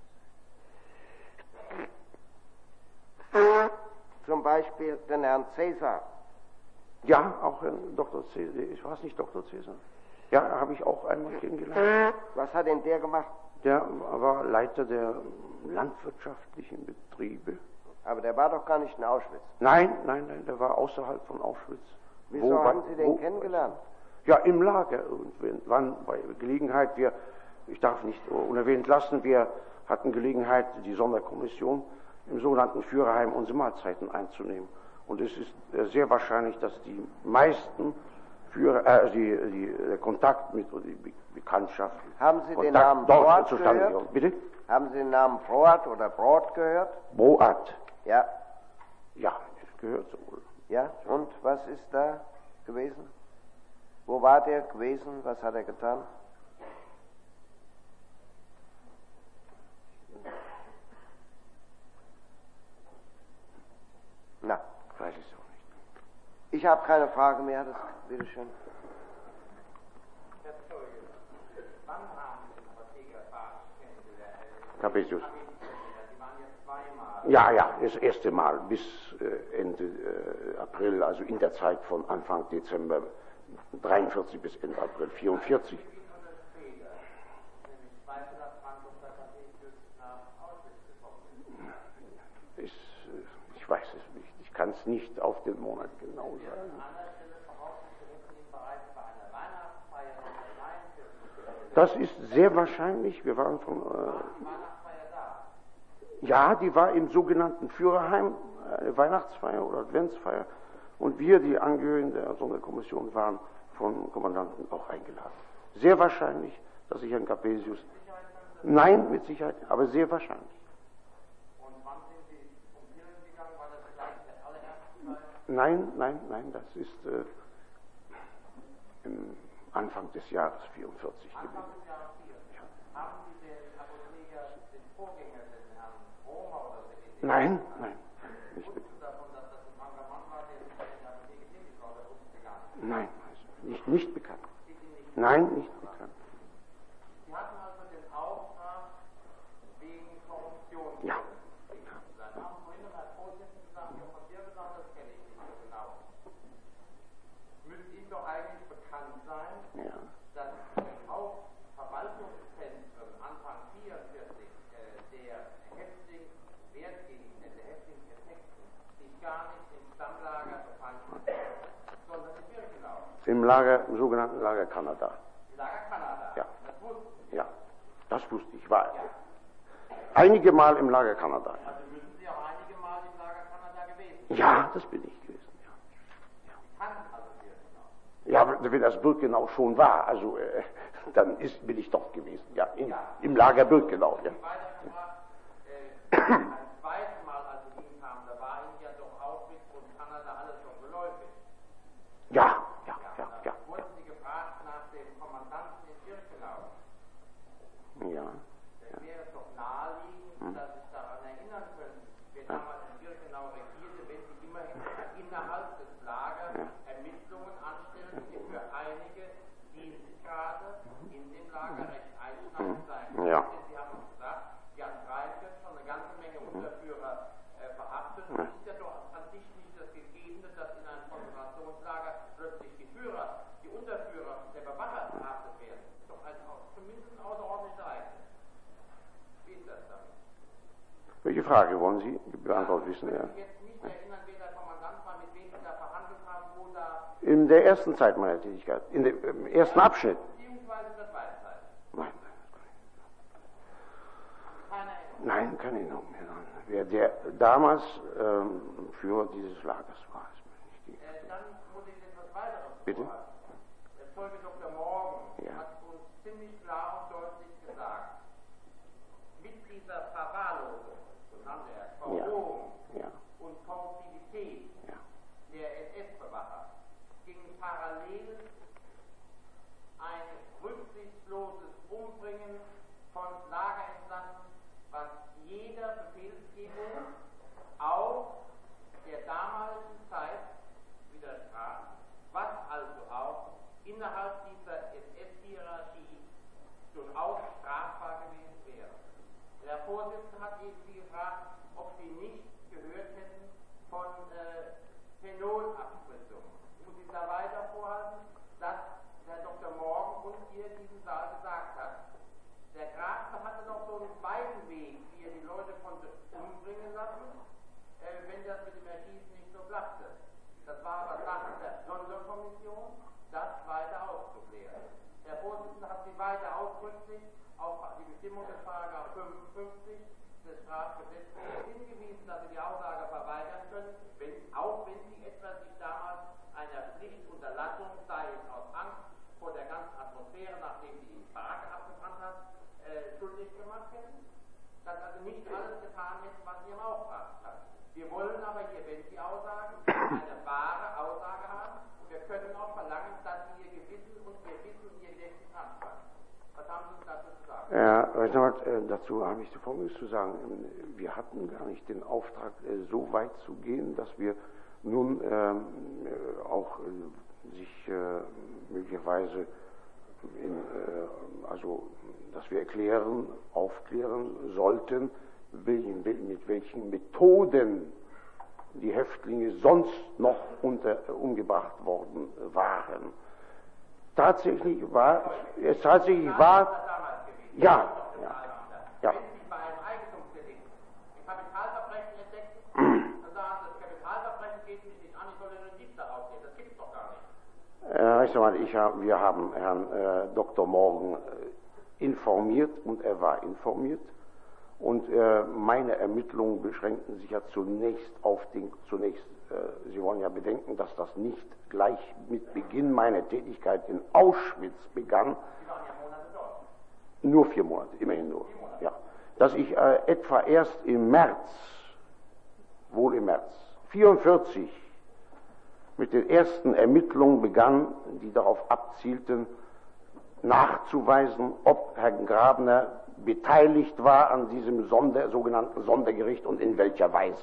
Zum Beispiel den Herrn Cäsar. Ja, auch Herrn Doktor Cäsar. Ich weiß nicht, Doktor Cäsar. Ja, habe ich auch einmal kennengelernt. Was hat denn der gemacht? Der war Leiter der landwirtschaftlichen Betriebe. Aber der war doch gar nicht in Auschwitz. Nein, nein, nein, der war außerhalb von Auschwitz. Wieso Wo- haben Sie den wo- kennengelernt? Ja, im Lager irgendwann, bei Gelegenheit. Wir, ich darf nicht unerwähnt lassen, wir hatten Gelegenheit, die Sonderkommission im sogenannten Führerheim unsere Mahlzeiten einzunehmen. Und es ist äh, sehr wahrscheinlich, dass die meisten Führer, äh, die, die, der Kontakt mit, oder die Be- Bekanntschaft, Haben Sie den Kontakt Namen dort Broad zustande gehört? gekommen. Bitte? Haben Sie den Namen Broad oder Brot gehört? Boat. Ja. Ja, das gehört so wohl. Ja. Und was ist da gewesen? Wo war der gewesen? Was hat er getan? Na, Ich weiß es auch nicht. ich habe keine Frage mehr. Das, bitteschön. Herr Zeuge, wann haben Sie den Apothekerfahrt kennengelernt? Capesius. Sie waren ja zweimal. Ja, ja, das erste Mal bis äh, Ende äh, April, also in der Zeit von Anfang Dezember dreiundvierzig bis Ende April vierundvierzig. Ich, ich weiß es nicht. Ich kann es nicht auf den Monat genau sagen. Das ist sehr wahrscheinlich. Wir waren von. Äh, ja, die war im sogenannten Führerheim, eine Weihnachtsfeier oder Adventsfeier. Und wir, die Angehörigen der Sonderkommission, waren vom Kommandanten auch eingeladen. Sehr wahrscheinlich, dass sich Herrn Capesius. Nein, mit Sicherheit, aber sehr wahrscheinlich. Und wann sind Sie um Kirchen gegangen? War das gleich der allererste Teil? Nein, nein, nein, das ist äh, im Anfang des Jahres vierundvierzig gewesen. Anfang des Jahres vierundvierzig. Ja. Haben Sie den Apotheker, den Vorgänger des Herrn Romer oder so? Nein, nein, nicht Wussten Sie davon, dass das ein kranker Mann war, der in der Apotheke tätig war, oder wussten Sie gar nicht? nein, nicht, nicht bekannt. Nein, nicht bekannt. Sie hatten also den Auftrag wegen Korruption. Ja. Da haben vorhin noch als Vorsitzender gesagt, ja, von dir gesagt, das kenne ich nicht so genau. Müsste Ihnen doch eigentlich bekannt sein, Ja. dass im Hauptverwaltungszentrum Anfang vierundvierzig äh, der Häftling Wertgegenstände, der Häftlingseffekten, sich gar nicht im Stammlager befanden, sondern in Birkenau. Im Lager, im sogenannten Lager Kanada. Im Lager Kanada. Ja. Das wussten Sie. Ja, das wusste ich. War einige Mal im Lager Kanada. Also müssen Sie auch einige Mal im Lager Kanada gewesen sein. Ja, das bin ich gewesen. Ja, Kann also Birkenau. ja aber wenn das Birkenau schon war, also äh, dann ist, bin ich dort gewesen. Ja, in, im Lager Birkenau. Ja. Weitergebracht, äh, ein zweites Mal, als Sie hinkamen, da war Ihnen ja doch Auschwitz und Kanada alles schon geläufig. Ja, ja, ja, ja. Wurden Sie gefragt nach dem Kommandanten in Birkenau? Ja, Es wäre doch naheliegend, dass Sie sich daran erinnern können, wer damals in Birkenau regierte, wenn Sie immerhin innerhalb des Lagers Ermittlungen anstellen, die für einige Dienstgrade in dem Lager recht einschneidend sein können. Ja. Denn Sie haben uns gesagt, Jan Dreiskes schon eine ganze Menge Unterführer äh, verhaftet. Es ist ja doch an sich nicht das Gegebene, dass in einem Konzentrationslager plötzlich die Führer, die Unterführer der Bewacher verhaftet werden. Das ist doch ein, zumindest ein außerordentliches Ereignis. Wie ist das dann? welche Frage wollen Sie beantwortet wissen? Ja. Ich kann mich jetzt nicht erinnern, wer der Kommandant war, mit wem Sie da verhandelt haben, wo da, In der ersten Zeit meiner Tätigkeit, in dem im ersten Abschnitt. beziehungsweise in der zweiten Zeit. Nein, Keine Erinnerung. nein, keine Erinnerung mehr daran. Wer der damals ähm, Führer dieses Lagers war, ist mir nicht die. Äh, dann muss ich etwas weiteres Bitte? vorhalten. Der Zeuge Doktor Morgen Ja. hat uns ziemlich klar und deutlich gesagt, mit dieser Verwahrlosung, so nannte er, Verrohung Ja, und Korruptivität ja, der S S-Bewacher ging parallel ein rücksichtsloses Umbringen von Lagerentlassen, was jeder Befehlsgebung auch der damaligen Zeit widersprach, was also auch innerhalb dieser S S-Hierarchie durchaus strafbar gewesen wäre. Der Vorsitzende hat eben Sie gefragt, ob Sie nicht gehört hätten von äh, Phenolabspritzung. Ich muss Ihnen da weiter vorhalten, dass Herr Doktor Morgen uns hier in diesem Saal gesagt hat, der Graf hatte noch so einen zweiten Weg, wie er die Leute konnte umbringen lassen, äh, wenn das mit dem Erschießen nicht so klappte. Das war aber Sache der Sonderkommission, das weiter aufzuklären. Der Vorsitzende hat Sie weiter ausdrücklich auf die Bestimmung des Paragraph fünfundfünfzig des Strafgesetzbuches hingewiesen, dass Sie die Aussage verweigern können, wenn, auch wenn Sie etwa sich damals einer Pflichtunterlassung, sei es aus Angst vor der ganzen Atmosphäre, nachdem die Baracke abgebrannt hat, äh, schuldig gemacht hätten. Dass also nicht alles getan hätten, was Sie im Auftrag hatten. Wir wollen aber hier, wenn Sie Aussagen, eine wahre Aussage haben und wir können auch verlangen, dass Sie Ihr Gewissen und Ihr Wissen und Ihr Gedächtnis anfangen. Was haben Sie dazu zu sagen? Ja, Rechtsanwalt, äh, dazu habe ich Folgendes zu sagen. Wir hatten gar nicht den Auftrag, äh, so weit zu gehen, dass wir nun ähm, äh, auch äh, sich äh, möglicherweise in, äh, also, dass wir erklären, aufklären sollten, welchen, mit welchen Methoden die Häftlinge sonst noch unter, äh, umgebracht worden waren. Tatsächlich war, es tatsächlich war, ja, ja, ja. Wenn Sie bei einem Eigentumsdelikt ein Kapitalverbrechen entdecken, dann sagen Sie, das Kapitalverbrechen geht mich nicht an, ich soll einen Diebstahl aufnehmen. Das gibt es doch gar nicht. Äh, weißt du mal, ich hab, wir haben Herrn äh, Doktor Morgen äh, informiert und er war informiert. Und äh, meine Ermittlungen beschränkten sich ja zunächst auf den, zunächst, äh, Sie wollen ja bedenken, dass das nicht gleich mit Beginn meiner Tätigkeit in Auschwitz begann. Sie waren ja Monate dort. Nur vier Monate, immerhin nur. Ja. Dass ich äh, etwa erst im März, wohl im März, vierundvierzig mit den ersten Ermittlungen begann, die darauf abzielten, nachzuweisen, ob Herr Grabner beteiligt war an diesem Sonder, sogenannten Sondergericht und in welcher Weise.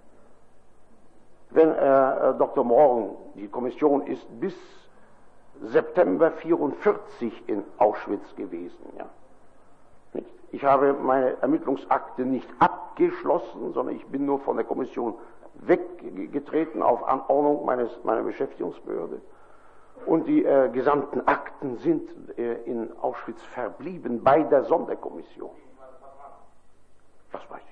Wenn äh, Doktor Morgen, die Kommission ist bis September vierundvierzig in Auschwitz gewesen. Ja. Nicht? Ich habe meine Ermittlungsakte nicht abgeschlossen, sondern ich bin nur von der Kommission weggetreten auf Anordnung meines, meiner Beschäftigungsbehörde. Und die äh, gesamten Akten sind äh, in Auschwitz verblieben bei der Sonderkommission. Was weiß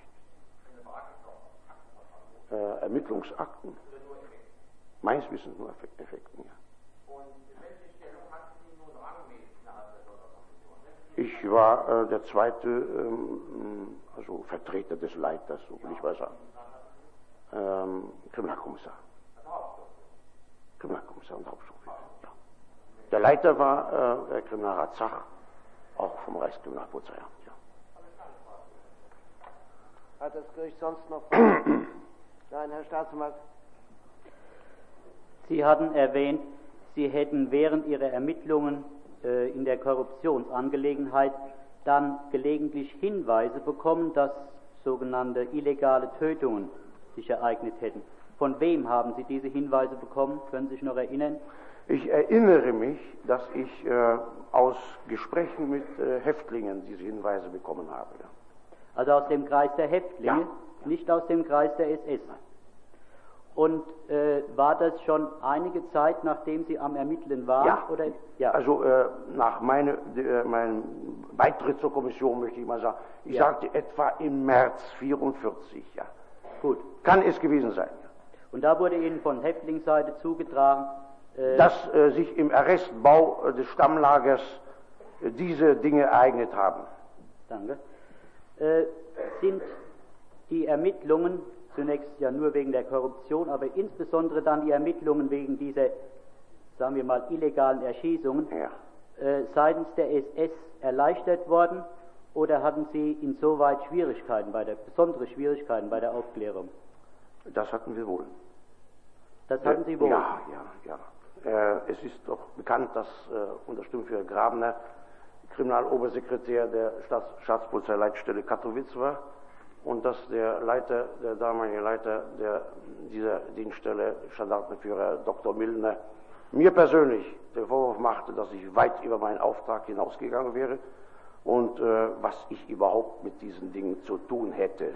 ich? Äh, Ermittlungsakten. Meines Wissens nur Effekten, ja. Und welche Stellung hatten Sie nun rangmäßig innerhalb der Sonderkommission? Ich war äh, der zweite, ähm, also Vertreter des Leiters, so will ich mal sagen. Ähm, Kriminalkommissar. Kriminalkommissar und Hauptschulbefehl. Der Leiter war äh, der Kriminalrat Zach, auch vom Reichskriminalpolizeiamt. Ja. Hat das Gericht sonst noch Fragen? Nein, Herr Staatsanwalt. Sie hatten erwähnt, Sie hätten während Ihrer Ermittlungen äh, in der Korruptionsangelegenheit dann gelegentlich Hinweise bekommen, dass sogenannte illegale Tötungen sich ereignet hätten. Von wem haben Sie diese Hinweise bekommen? Können Sie sich noch erinnern? Ich erinnere mich, dass ich äh, aus Gesprächen mit äh, Häftlingen diese Hinweise bekommen habe. Ja. Also aus dem Kreis der Häftlinge, Ja. nicht aus dem Kreis der S S. Und äh, war das schon einige Zeit, nachdem Sie am Ermitteln waren? Ja. Oder? Ja. Also äh, nach meine, äh, meinem Beitritt zur Kommission möchte ich mal sagen, ich Ja. sagte etwa im März vierundvierzig, ja. Gut. Kann es gewesen sein, ja. Und da wurde Ihnen von Häftlingsseite zugetragen, äh, Dass äh, sich im Arrestbau äh, des Stammlagers äh, diese Dinge ereignet haben. danke, äh, sind die Ermittlungen, zunächst ja nur wegen der Korruption, aber insbesondere dann die Ermittlungen wegen dieser, sagen wir mal, illegalen Erschießungen, Ja. äh, seitens der S S erleichtert worden, oder hatten Sie insoweit Schwierigkeiten bei der, besondere Schwierigkeiten bei der Aufklärung? Das hatten wir wohl. Das hatten Sie wohl. Ja, ja, ja. Äh, es ist doch bekannt, dass äh, unser Sturmführer Grabner Kriminalobersekretär der Staats Staatspolizeileitstelle Katowice war und dass der Leiter, der damalige Leiter der, dieser Dienststelle, Standartenführer Doktor Milner, mir persönlich den Vorwurf machte, dass ich weit über meinen Auftrag hinausgegangen wäre und äh, was ich überhaupt mit diesen Dingen zu tun hätte.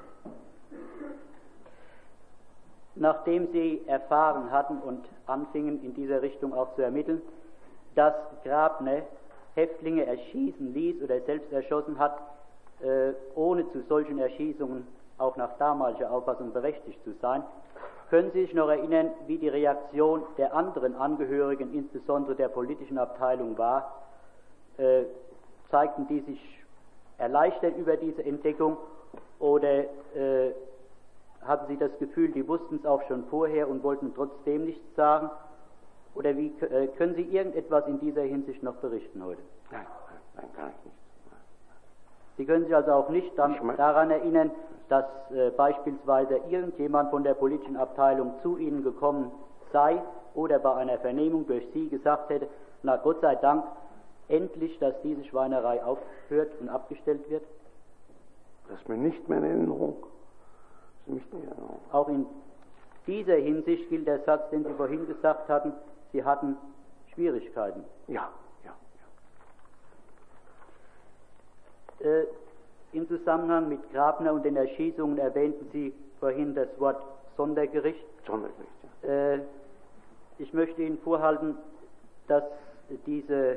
Nachdem Sie erfahren hatten und anfingen in dieser Richtung auch zu ermitteln, dass Grabner Häftlinge erschießen ließ oder selbst erschossen hat, äh, ohne zu solchen Erschießungen auch nach damaliger Auffassung berechtigt zu sein, können Sie sich noch erinnern, wie die Reaktion der anderen Angehörigen, insbesondere der politischen Abteilung, war? Äh, zeigten die sich erleichtert über diese Entdeckung oder äh, hatten Sie das Gefühl, die wussten es auch schon vorher und wollten trotzdem nichts sagen? Oder wie äh, können Sie irgendetwas in dieser Hinsicht noch berichten heute? Nein, nein, nein, kann ich nicht. Sie können sich also auch nicht dann Ich mein- daran erinnern, dass äh, beispielsweise irgendjemand von der politischen Abteilung zu Ihnen gekommen sei oder bei einer Vernehmung durch Sie gesagt hätte, na Gott sei Dank, endlich, dass diese Schweinerei aufhört und abgestellt wird? Das ist mir nicht mehr in Erinnerung. Das ist nicht mehr in Erinnerung. Auch in dieser Hinsicht gilt der Satz, den Sie vorhin gesagt hatten, Sie hatten Schwierigkeiten. Ja, ja, ja. Äh, Im Zusammenhang mit Grabner und den Erschießungen erwähnten Sie vorhin das Wort Sondergericht. Sondergericht, ja. Äh, ich möchte Ihnen vorhalten, dass diese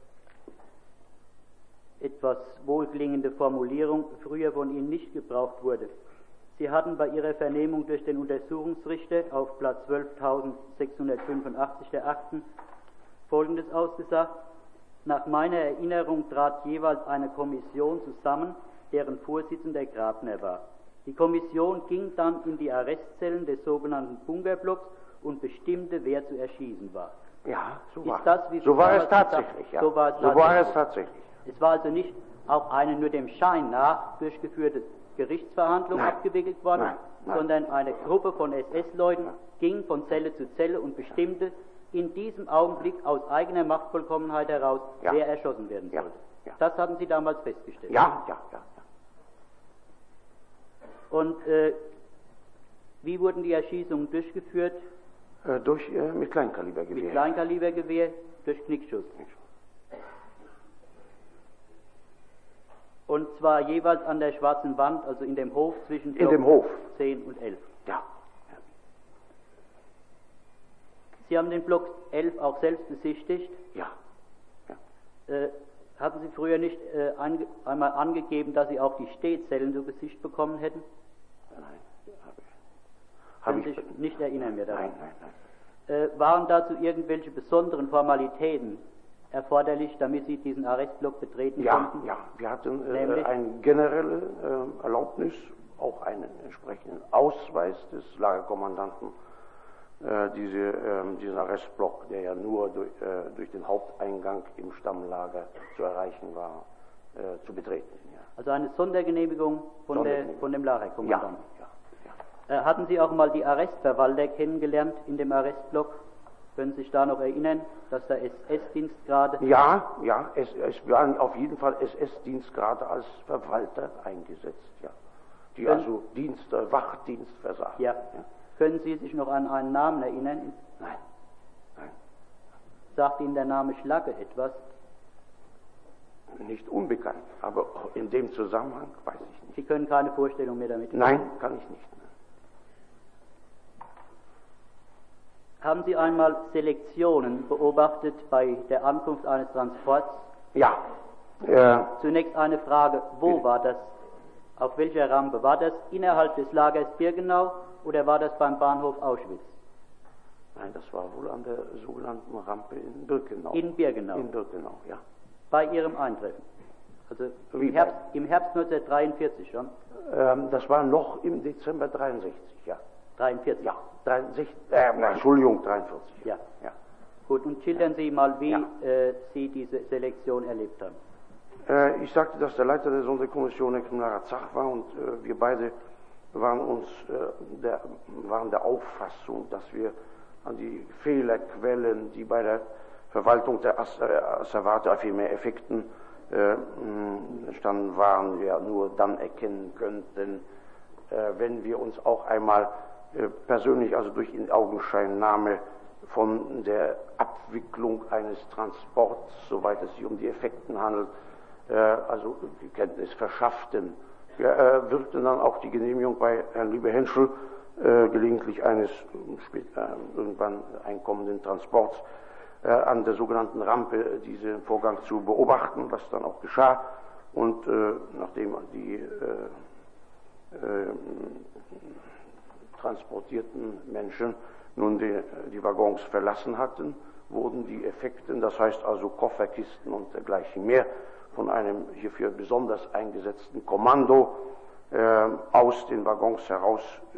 etwas wohlklingende Formulierung früher von Ihnen nicht gebraucht wurde. Sie hatten bei Ihrer Vernehmung durch den Untersuchungsrichter auf Blatt zwölftausendsechshundertfünfundachtzig der Akten Folgendes ausgesagt: Nach meiner Erinnerung trat jeweils eine Kommission zusammen, deren Vorsitzender Grabner war. Die Kommission ging dann in die Arrestzellen des sogenannten Bunkerblocks und bestimmte, wer zu erschießen war. Ja, so Ist war, das, wie so Sie war es damals tatsächlich. gesagt- Ja. so war es So war tatsächlich. es tatsächlich. Es war also nicht auch eine nur dem Schein nach durchgeführte Gerichtsverhandlung Nein. abgewickelt worden, Nein, nein. sondern eine Gruppe von S S-Leuten ging von Zelle zu Zelle und bestimmte in diesem Augenblick aus eigener Machtvollkommenheit heraus, Ja. wer erschossen werden Ja, sollte. ja. Das hatten Sie damals festgestellt. Ja, ja, ja. Und äh, wie wurden die Erschießungen durchgeführt? ja. Äh, durch, äh, mit Kleinkalibergewehr. Mit Kleinkalibergewehr durch Knickschuss. Und zwar jeweils an der schwarzen Wand, also in dem Hof zwischen In dem Hof. zehn und elf. Ja. Sie haben den Block elf auch selbst besichtigt. Ja. Ja. Äh, hatten Sie früher nicht äh, ange einmal angegeben, dass Sie auch die Stehzellen zu Gesicht bekommen hätten? Nein. Habe ich. Können Hab ich sich nicht erinnern mehr daran. nein, nein, nein. Äh, waren dazu irgendwelche besonderen Formalitäten erforderlich, damit Sie diesen Arrestblock betreten Ja, konnten? ja, wir hatten äh, Nämlich? eine generelle äh, Erlaubnis, auch einen entsprechenden Ausweis des Lagerkommandanten, äh, diese, äh, diesen Arrestblock, der ja nur durch, äh, durch den Haupteingang im Stammlager zu erreichen war, äh, zu betreten. Ja. Also eine Sondergenehmigung von, der, Sondergenehmigung. von dem Ja, Lagerkommandanten. ja, ja. Äh, hatten Sie auch mal die Arrestverwalter kennengelernt in dem Arrestblock? Können Sie sich da noch erinnern, dass da S S-Dienstgrade... Ja, ja, es, es waren auf jeden Fall S S-Dienstgrade als Verwalter eingesetzt, ja. Die Können- also Dienst, äh, Wachdienst versahen. Ja. Können Sie sich noch an einen Namen erinnern? Nein, nein, Sagt Ihnen der Name Schlacke etwas? nicht unbekannt, aber in dem Zusammenhang weiß ich nicht. Sie können keine Vorstellung mehr damit. Nein, kann ich nicht. Haben Sie einmal Selektionen beobachtet bei der Ankunft eines Transports? Ja, äh, Zunächst eine Frage, wo war das? Auf welcher Rampe? War das innerhalb des Lagers Birkenau oder war das beim Bahnhof Auschwitz? nein, das war wohl an der sogenannten Rampe in Birkenau. In Birkenau. In Birkenau, ja. Bei Ihrem Eintreffen? Also Wie im Herbst, im Herbst neunzehnhundertdreiundvierzig schon? Ähm, das war noch im Dezember dreiundsechzig, ja. dreiundvierzig? Ja, dreiundsechzig, äh, nein, Entschuldigung, dreiundvierzig. Ja. ja. Gut, und schildern Sie mal, wie Ja. äh, Sie diese Selektion erlebt haben. Äh, ich sagte, dass der Leiter der Sonderkommission, Herr Kriminalrat Zach, war und äh, wir beide waren uns äh, der, waren der Auffassung, dass wir an die Fehlerquellen, die bei der Verwaltung der As- äh, Asservate, vielmehr Effekten äh, entstanden waren, wir nur dann erkennen könnten, äh, wenn wir uns auch einmal äh, persönlich, also durch Inaugenscheinnahme von der Abwicklung eines Transports, soweit es sich um die Effekten handelt, äh, also die Kenntnis verschafften. Wir äh, wirkten dann auch die Genehmigung bei Herrn Liebe-Henschel äh, gelegentlich eines äh, irgendwann einkommenden Transports äh, an der sogenannten Rampe äh, diesen Vorgang zu beobachten, was dann auch geschah. Und äh, nachdem die äh, äh, transportierten Menschen nun die, die Waggons verlassen hatten, wurden die Effekten, das heißt also Kofferkisten und dergleichen mehr, von einem hierfür besonders eingesetzten Kommando äh, aus den Waggons heraus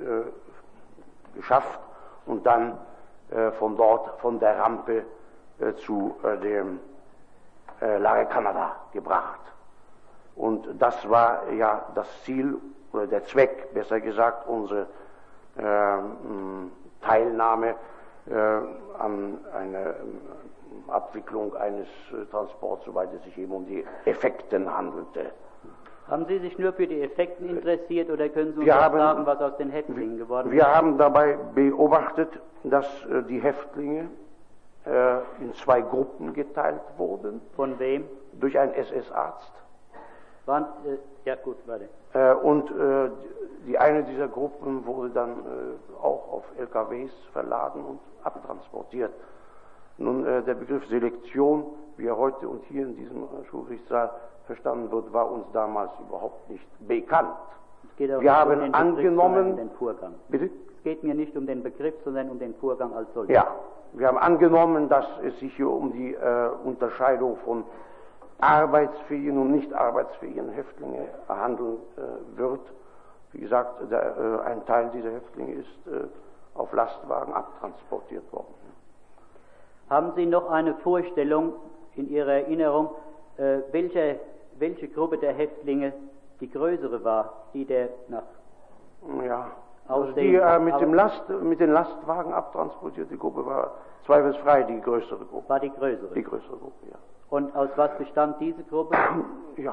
äh, geschafft und dann äh, von dort, von der Rampe äh, zu äh, dem äh, Lager Kanada gebracht. Und das war ja das Ziel oder der Zweck, besser gesagt, unsere äh, Teilnahme äh, an einer Abwicklung eines äh, Transports, soweit es sich eben um die Effekten handelte. Haben Sie sich nur für die Effekten interessiert oder können Sie uns Wir auch haben- sagen, was aus den Häftlingen geworden Wir haben dabei beobachtet, dass äh, die Häftlinge äh, in zwei Gruppen geteilt wurden, ist? Von wem? durch einen S S-Arzt. Waren, äh, ja gut, warte. Äh, und äh, die eine dieser Gruppen wurde dann äh, auch auf L K Ws verladen und abtransportiert. Nun, äh, der Begriff Selektion, wie er heute und hier in diesem äh, Schulgerichtssaal verstanden wird, war uns damals überhaupt nicht bekannt. Es geht auch Wir nicht haben um den angenommen, Begriff, sondern um den Vorgang. Bitte? Es geht mir nicht um den Begriff, sondern um den Vorgang als solches. Ja, wir haben angenommen, dass es sich hier um die äh, Unterscheidung von arbeitsfähigen und nicht arbeitsfähigen Häftlinge handeln äh, wird. Wie gesagt, der, äh, ein Teil dieser Häftlinge ist äh, auf Lastwagen abtransportiert worden. Haben Sie noch eine Vorstellung in Ihrer Erinnerung, äh, welche, welche Gruppe der Häftlinge die größere war, die der nach Ja, Aus also die dem- äh, mit, aber- dem Last, mit den Lastwagen abtransportierte Gruppe war zweifelsfrei die größere Gruppe. war die größere? Die größere Gruppe, ja. Und aus was bestand diese Gruppe? Ja.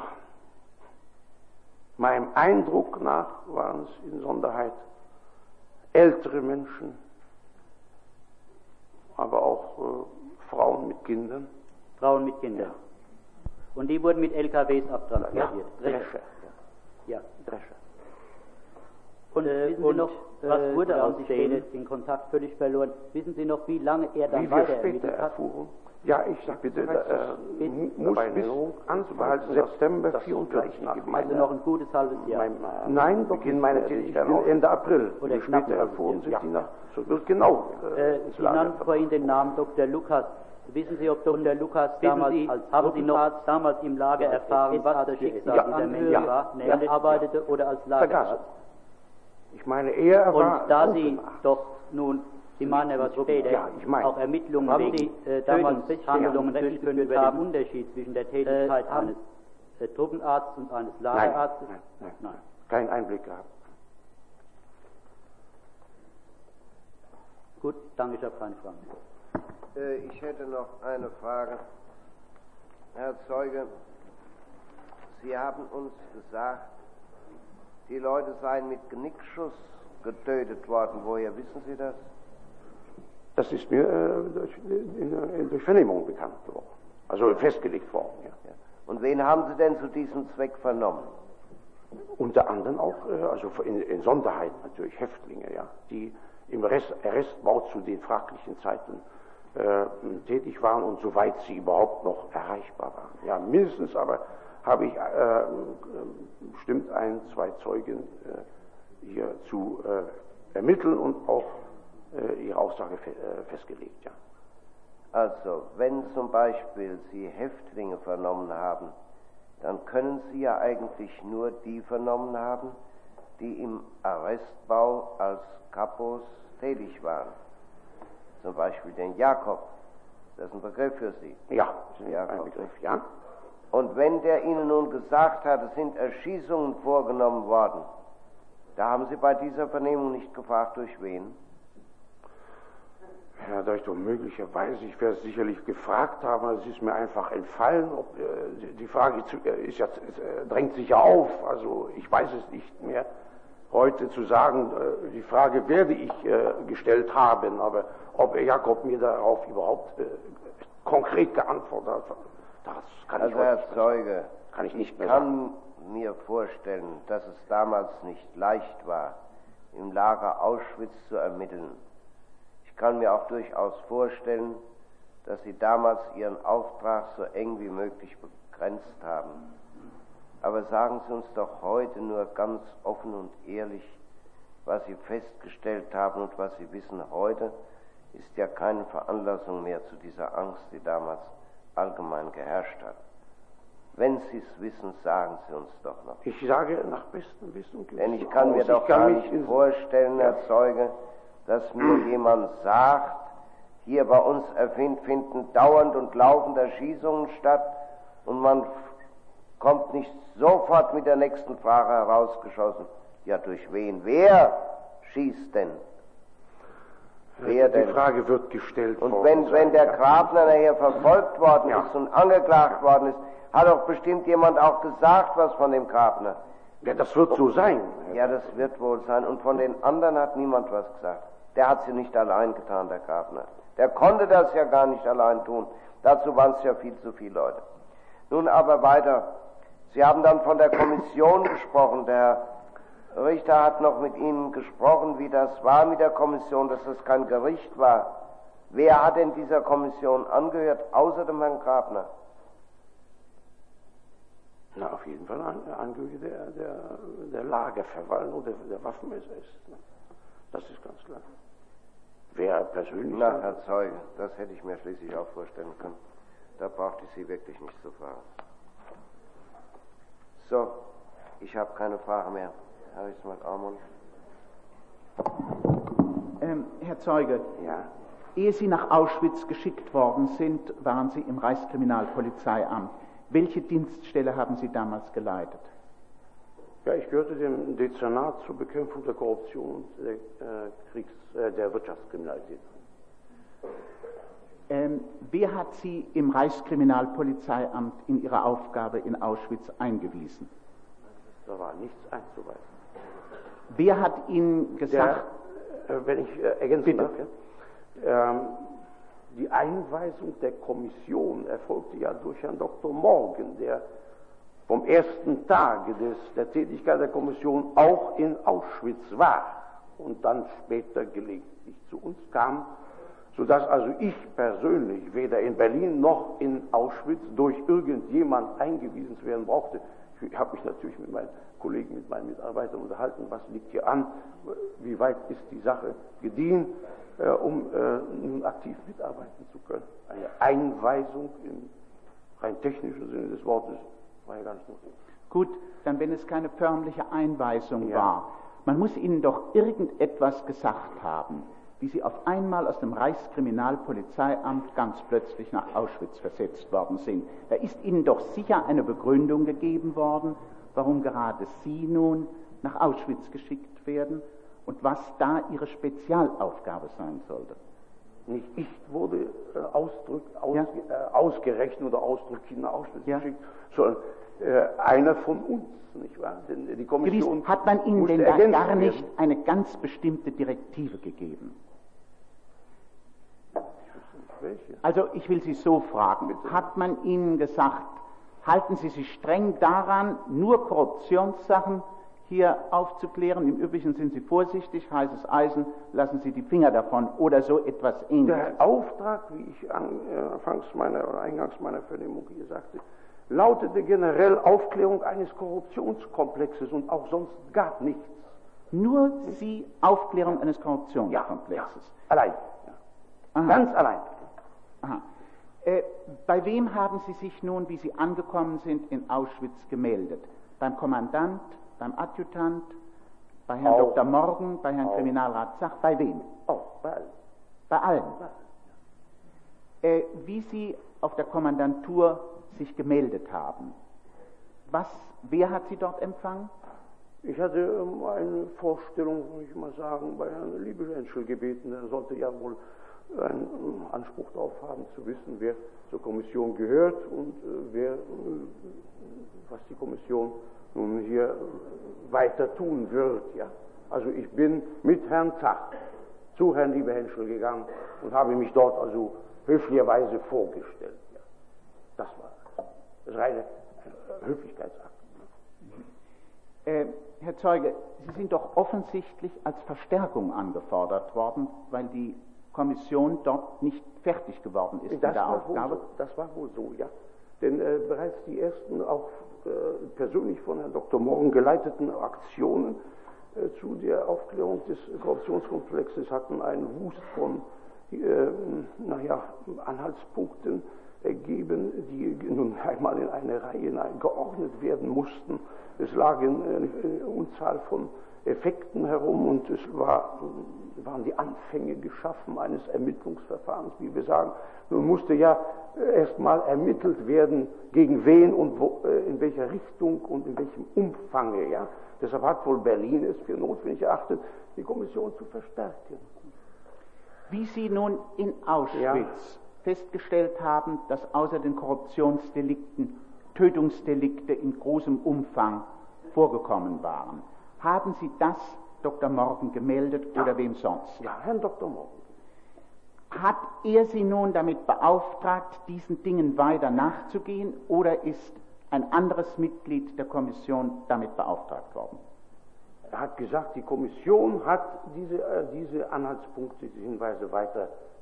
Meinem Eindruck nach waren es in Sonderheit ältere Menschen, aber auch äh, Frauen mit Kindern. Frauen mit Kindern. Und die wurden mit L K Ws abtransportiert. Drescher. Ja. Drescher. Und äh, wissen Sie und, noch, äh, was wurde Sie aus haben sich denen? später Den Kontakt völlig verloren. Wissen Sie noch, wie lange er dann Wie wir weiter später ermittelt hat? erfuhren. Ja, ich sag bitte, äh, muss bis Anfang September vierundvierzig nach Also meiner, noch ein gutes halbes Jahr. mein, äh, Nein, Beginn meiner Tätigkeit Ende April. Oder Wie wir später knapp erfuhren, ein sind Jahr. die nach, so wird genau äh, Äh, ins Sie Lager nannten vorhin den Namen Doktor Lukas. Wissen Sie, ob Doktor Lukas damals Sie, als haben Sie noch Gruppenarzt damals im Lager erfahren, was das Schicksal Ja, dieser Menschen ja, war? ja, Nämlich ja. arbeitete oder als vergaß. Lagerarzt? Ich meine, er Und war da Sie Gruppenarzt. doch nun, Sie meinen ja was später, Ja, ich meine. auch Ermittlungen Haben wegen Sie, äh, damals Tötungsfeststellungen Handlungen durchgeführt durchgeführt über haben? den Unterschied zwischen der Tätigkeit Äh, haben- eines äh, Truppenarztes und eines Nein, Lagerarztes? nein, nein, nein, keinen Einblick gehabt. Gut, danke, ich habe keine Fragen mehr. Äh, Ich hätte noch eine Frage. Herr Zeuge, Sie haben uns gesagt, die Leute seien mit Genickschuss getötet worden. Woher wissen Sie das? Das ist mir äh, durch, in, in, durch Vernehmung bekannt geworden. Also festgelegt worden, ja. Ja. Und wen haben Sie denn zu diesem Zweck vernommen? Unter anderem auch, äh, also in, in Sonderheit natürlich Häftlinge, ja, die im Arrest, Arrestbau zu den fraglichen Zeiten äh, tätig waren und soweit sie überhaupt noch erreichbar waren. Ja, mindestens aber habe ich äh, bestimmt ein, zwei Zeugen äh, hier zu äh, ermitteln und auch äh, ihre Aussage fe äh, festgelegt, ja. Also, wenn zum Beispiel Sie Häftlinge vernommen haben, dann können Sie ja eigentlich nur die vernommen haben, die im Arrestbau als Kapos tätig waren. Zum Beispiel den Jakob. Das ist ein Begriff für Sie. Ja, das ist Ja, ein okay. Begriff, ja. Und wenn der Ihnen nun gesagt hat, es sind Erschießungen vorgenommen worden, da haben Sie bei dieser Vernehmung nicht gefragt, durch wen? Ja, da ich doch möglicherweise, ich werde es sicherlich gefragt haben, es ist mir einfach entfallen, ob, äh, die- die Frage zu, äh, ist ja, es, äh, drängt sich ja auf, also ich weiß es nicht mehr heute zu sagen, äh, die Frage werde ich äh, gestellt haben, aber ob Jakob mir darauf überhaupt äh, konkret geantwortet hat, das kann ich Also heute Herr nicht mehr Zeuge, sagen. Kann ich nicht ich mehr sagen. kann mir vorstellen, dass es damals nicht leicht war, im Lager Auschwitz zu ermitteln. Ich kann mir auch durchaus vorstellen, dass Sie damals Ihren Auftrag so eng wie möglich begrenzt haben. Aber sagen Sie uns doch heute nur ganz offen und ehrlich, was Sie festgestellt haben und was Sie wissen heute, ist ja keine Veranlassung mehr zu dieser Angst, die damals allgemein geherrscht hat. Wenn Sie es wissen, sagen Sie uns doch noch. Ich sage nach bestem Wissen und Gewissen Denn ich kann mir aus. doch Ich kann gar mich nicht in- vorstellen, Herr Zeuge, dass mir jemand sagt, hier bei uns erfind, finden dauernd und laufend Erschießungen statt und man f- kommt nicht sofort mit der nächsten Frage herausgeschossen, ja durch wen? Wer schießt denn? Wer Die denn? Frage wird gestellt Und worden wenn, sein, wenn der ja. Grabner nachher verfolgt worden Ja. ist und angeklagt worden ist, hat doch bestimmt jemand auch gesagt, was von dem Grabner. Ja, das wird so sein. Ja, das wird wohl sein. Und von den anderen hat niemand was gesagt. Der hat sie nicht allein getan, der Grabner. Der konnte das ja gar nicht allein tun. Dazu waren es ja viel zu viele Leute. Nun aber weiter. Sie haben dann von der Kommission gesprochen. Der Richter hat noch mit Ihnen gesprochen, wie das war mit der Kommission, dass das kein Gericht war, Wer hat denn dieser Kommission angehört, außer dem Herrn Grabner? Na, auf jeden Fall ein Angehöriger der, der, der Lagerverwaltung oder der Waffenmesser ist. Ne? Das ist ganz klar. Wer persönlich... Na, Herr Zeuge, das hätte ich mir schließlich auch vorstellen können. Da brauchte ich Sie wirklich nicht zu fragen. So, ich habe keine Frage mehr. Herr Rechtsanwalt Aumund. Ähm, Herr Zeuge, Ja? ehe Sie nach Auschwitz geschickt worden sind, waren Sie im Reichskriminalpolizeiamt. Welche Dienststelle haben Sie damals geleitet? Ja, ich gehörte dem Dezernat zur Bekämpfung der Korruption und der, äh, Kriegs-, äh, der Wirtschaftskriminalität. Ähm, wer hat Sie im Reichskriminalpolizeiamt in Ihre Aufgabe in Auschwitz eingewiesen? Da war nichts einzuweisen. Wer hat Ihnen gesagt... Der, äh, wenn ich äh, ergänzen Bitte. darf, ja, ähm, die Einweisung der Kommission erfolgte ja durch Herrn Doktor Morgen, der vom ersten Tage des, der Tätigkeit der Kommission auch in Auschwitz war und dann später gelegentlich zu uns kam, sodass also ich persönlich weder in Berlin noch in Auschwitz durch irgendjemand eingewiesen zu werden brauchte. Ich habe mich natürlich mit meinen Kollegen, mit meinen Mitarbeitern unterhalten, was liegt hier an, wie weit ist die Sache gediehen, äh, um äh, nun aktiv mitarbeiten zu können. Eine Einweisung im rein technischen Sinne des Wortes war ja gar nicht notwendig. Gut, dann wenn es keine förmliche Einweisung Ja. war, man muss Ihnen doch irgendetwas gesagt haben, wie Sie auf einmal aus dem Reichskriminalpolizeiamt ganz plötzlich nach Auschwitz versetzt worden sind. Da ist Ihnen doch sicher eine Begründung gegeben worden, warum gerade Sie nun nach Auschwitz geschickt werden und was da Ihre Spezialaufgabe sein sollte. Nicht ich wurde äh, ausdrück, aus, Ja. äh, ausgerechnet oder ausdrücklich nach Auschwitz Ja. geschickt, sondern äh, einer von uns, nicht wahr? Denn äh, die Kommission Gewiss, hat man Ihnen musste denn da ergänzt gar nicht werden. eine ganz bestimmte Direktive gegeben? Ich wüsste nicht welche. Also ich will Sie so fragen, Bitte. hat man Ihnen gesagt, halten Sie sich streng daran, nur Korruptionssachen hier aufzuklären, im Übrigen sind Sie vorsichtig, heißes Eisen, lassen Sie die Finger davon oder so etwas Ähnliches? Der Auftrag, wie ich anfangs meiner oder eingangs meiner Vernehmung hier sagte, lautete generell Aufklärung eines Korruptionskomplexes und auch sonst gar nichts. Nur Sie Aufklärung eines Korruptionskomplexes. Allein. Ja. Aha. Ganz allein. Aha. Äh, bei wem haben Sie sich nun, wie Sie angekommen sind, in Auschwitz gemeldet? Beim Kommandant, beim Adjutant, bei Herrn Auch. Doktor Morgen, bei Herrn Auch. Kriminalrat Zach, bei wem? Oh, bei allen. Bei allen. Äh, wie Sie auf der Kommandantur sich gemeldet haben, was, wer hat Sie dort empfangen? Ich hatte ähm, eine Vorstellung, würde ich mal sagen, bei Herrn Liebeschenschel gebeten. Er sollte ja wohl einen ähm, Anspruch darauf haben, zu wissen, wer zur Kommission gehört und äh, wer, äh, was die Kommission nun hier äh, weiter tun wird. Ja. Also ich bin mit Herrn Zach zu Herrn Liebehenschel gegangen und habe mich dort also höflicherweise vorgestellt. Ja. Das war das reine äh, Höflichkeitsakt. Äh, Herr Zeuge, Sie sind doch offensichtlich als Verstärkung angefordert worden, weil die Kommission dort nicht fertig geworden ist mit Das der war Aufgabe. wohl so, das war wohl so, ja. Denn äh, bereits die ersten, auch äh, persönlich von Herrn Doktor Morgen geleiteten Aktionen äh, zu der Aufklärung des Korruptionskomplexes hatten einen Wust von, äh, naja, Anhaltspunkten ergeben, die nun einmal in eine Reihe geordnet werden mussten. Es lagen eine Unzahl von Effekten herum und es war, waren die Anfänge geschaffen eines Ermittlungsverfahrens, wie wir sagen. Nun musste ja erstmal ermittelt werden, gegen wen und wo, in welcher Richtung und in welchem Umfange. Ja? Deshalb hat wohl Berlin es für notwendig erachtet, die Kommission zu verstärken. Wie Sie nun in Auschwitz Ja. festgestellt haben, dass außer den Korruptionsdelikten Tötungsdelikte in großem Umfang vorgekommen waren, haben Sie das Doktor Morgen gemeldet Ja. oder wem sonst? Ja, Herrn Doktor Morgen. Hat er Sie nun damit beauftragt, diesen Dingen weiter nachzugehen, oder ist ein anderes Mitglied der Kommission damit beauftragt worden? Er hat gesagt, die Kommission hat diese, äh, diese Anhaltspunkte, diese Hinweise weiter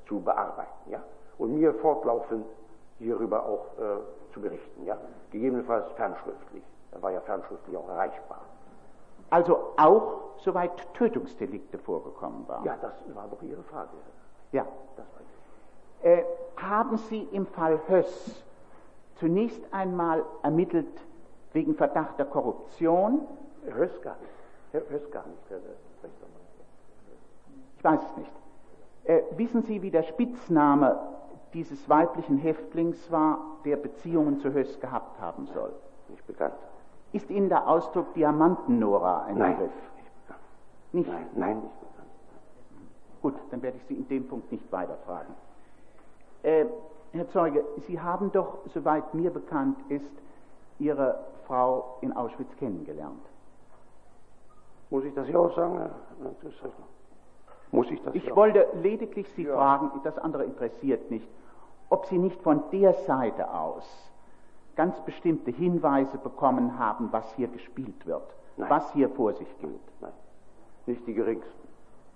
zu bearbeiten, ja, und mir fortlaufend hierüber auch äh, zu berichten, ja, gegebenenfalls fernschriftlich. Er war ja fernschriftlich auch erreichbar. Also auch soweit Tötungsdelikte vorgekommen waren? Ja, das war doch Ihre Frage. Ja. Das war Äh, haben Sie im Fall Höss zunächst einmal ermittelt wegen Verdacht der Korruption? Höss gar nicht. Höss gar nicht. Herr Rechtsanwalt. Ich weiß es nicht. Äh, wissen Sie, wie der Spitzname dieses weiblichen Häftlings war, der Beziehungen zu Höss gehabt haben soll? Nicht bekannt. Ist Ihnen der Ausdruck Diamantennora ein Nein, Begriff? nicht bekannt. Nicht? Nein, nein, nicht bekannt. Gut, dann werde ich Sie in dem Punkt nicht weiterfragen. Äh, Herr Zeuge, Sie haben doch, soweit mir bekannt ist, Ihre Frau in Auschwitz kennengelernt. Muss ich das hier auch sagen, Herr Landesrichter? Muss ich das Ich hier wollte lediglich Sie Ja. fragen, das andere interessiert nicht, ob Sie nicht von der Seite aus ganz bestimmte Hinweise bekommen haben, was hier gespielt wird, Nein. was hier vor sich geht. Nein, nicht die geringsten.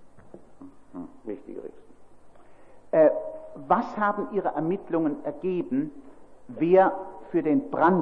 Hm. Nicht die geringsten. Äh, was haben Ihre Ermittlungen ergeben, wer für den Brand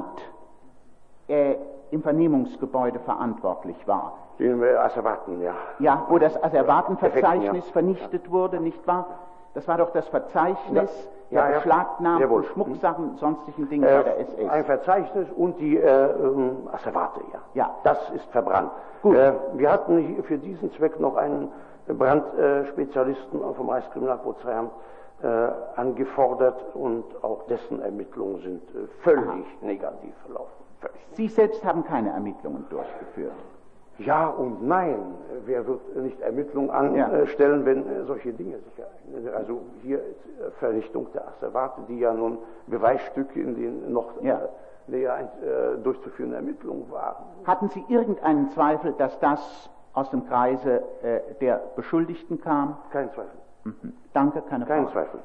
äh, im Vernehmungsgebäude verantwortlich war? Den wir Asservaten, ja. Ja, wo das Asservatenverzeichnis Effekten, ja. vernichtet wurde, nicht wahr? Das war doch das Verzeichnis Ja, der ja, Beschlagnahmten jawohl. von Schmucksachen, sonstigen Dingen bei der S Äh, S. ein Verzeichnis und die äh, ähm, Asservate, ja. Ja. Das ist verbrannt. Gut. Äh, wir hatten hier für diesen Zweck noch einen Brandspezialisten äh, vom Reichskriminalpolizeiamt äh, angefordert und auch dessen Ermittlungen sind äh, völlig Aha. negativ verlaufen. Völlig. Sie selbst haben keine Ermittlungen durchgeführt. Ja und nein. Wer wird nicht Ermittlungen Ja. anstellen, wenn äh, solche Dinge sich ereignen? Also hier ist äh, Vernichtung der Asservate, die ja nun Beweisstücke in den noch Ja. äh, näher ein, äh, durchzuführenden Ermittlungen waren. Hatten Sie irgendeinen Zweifel, dass das aus dem Kreise äh, der Beschuldigten kam? Kein Zweifel. Mhm. Danke, keine Kein Frage. Zweifel.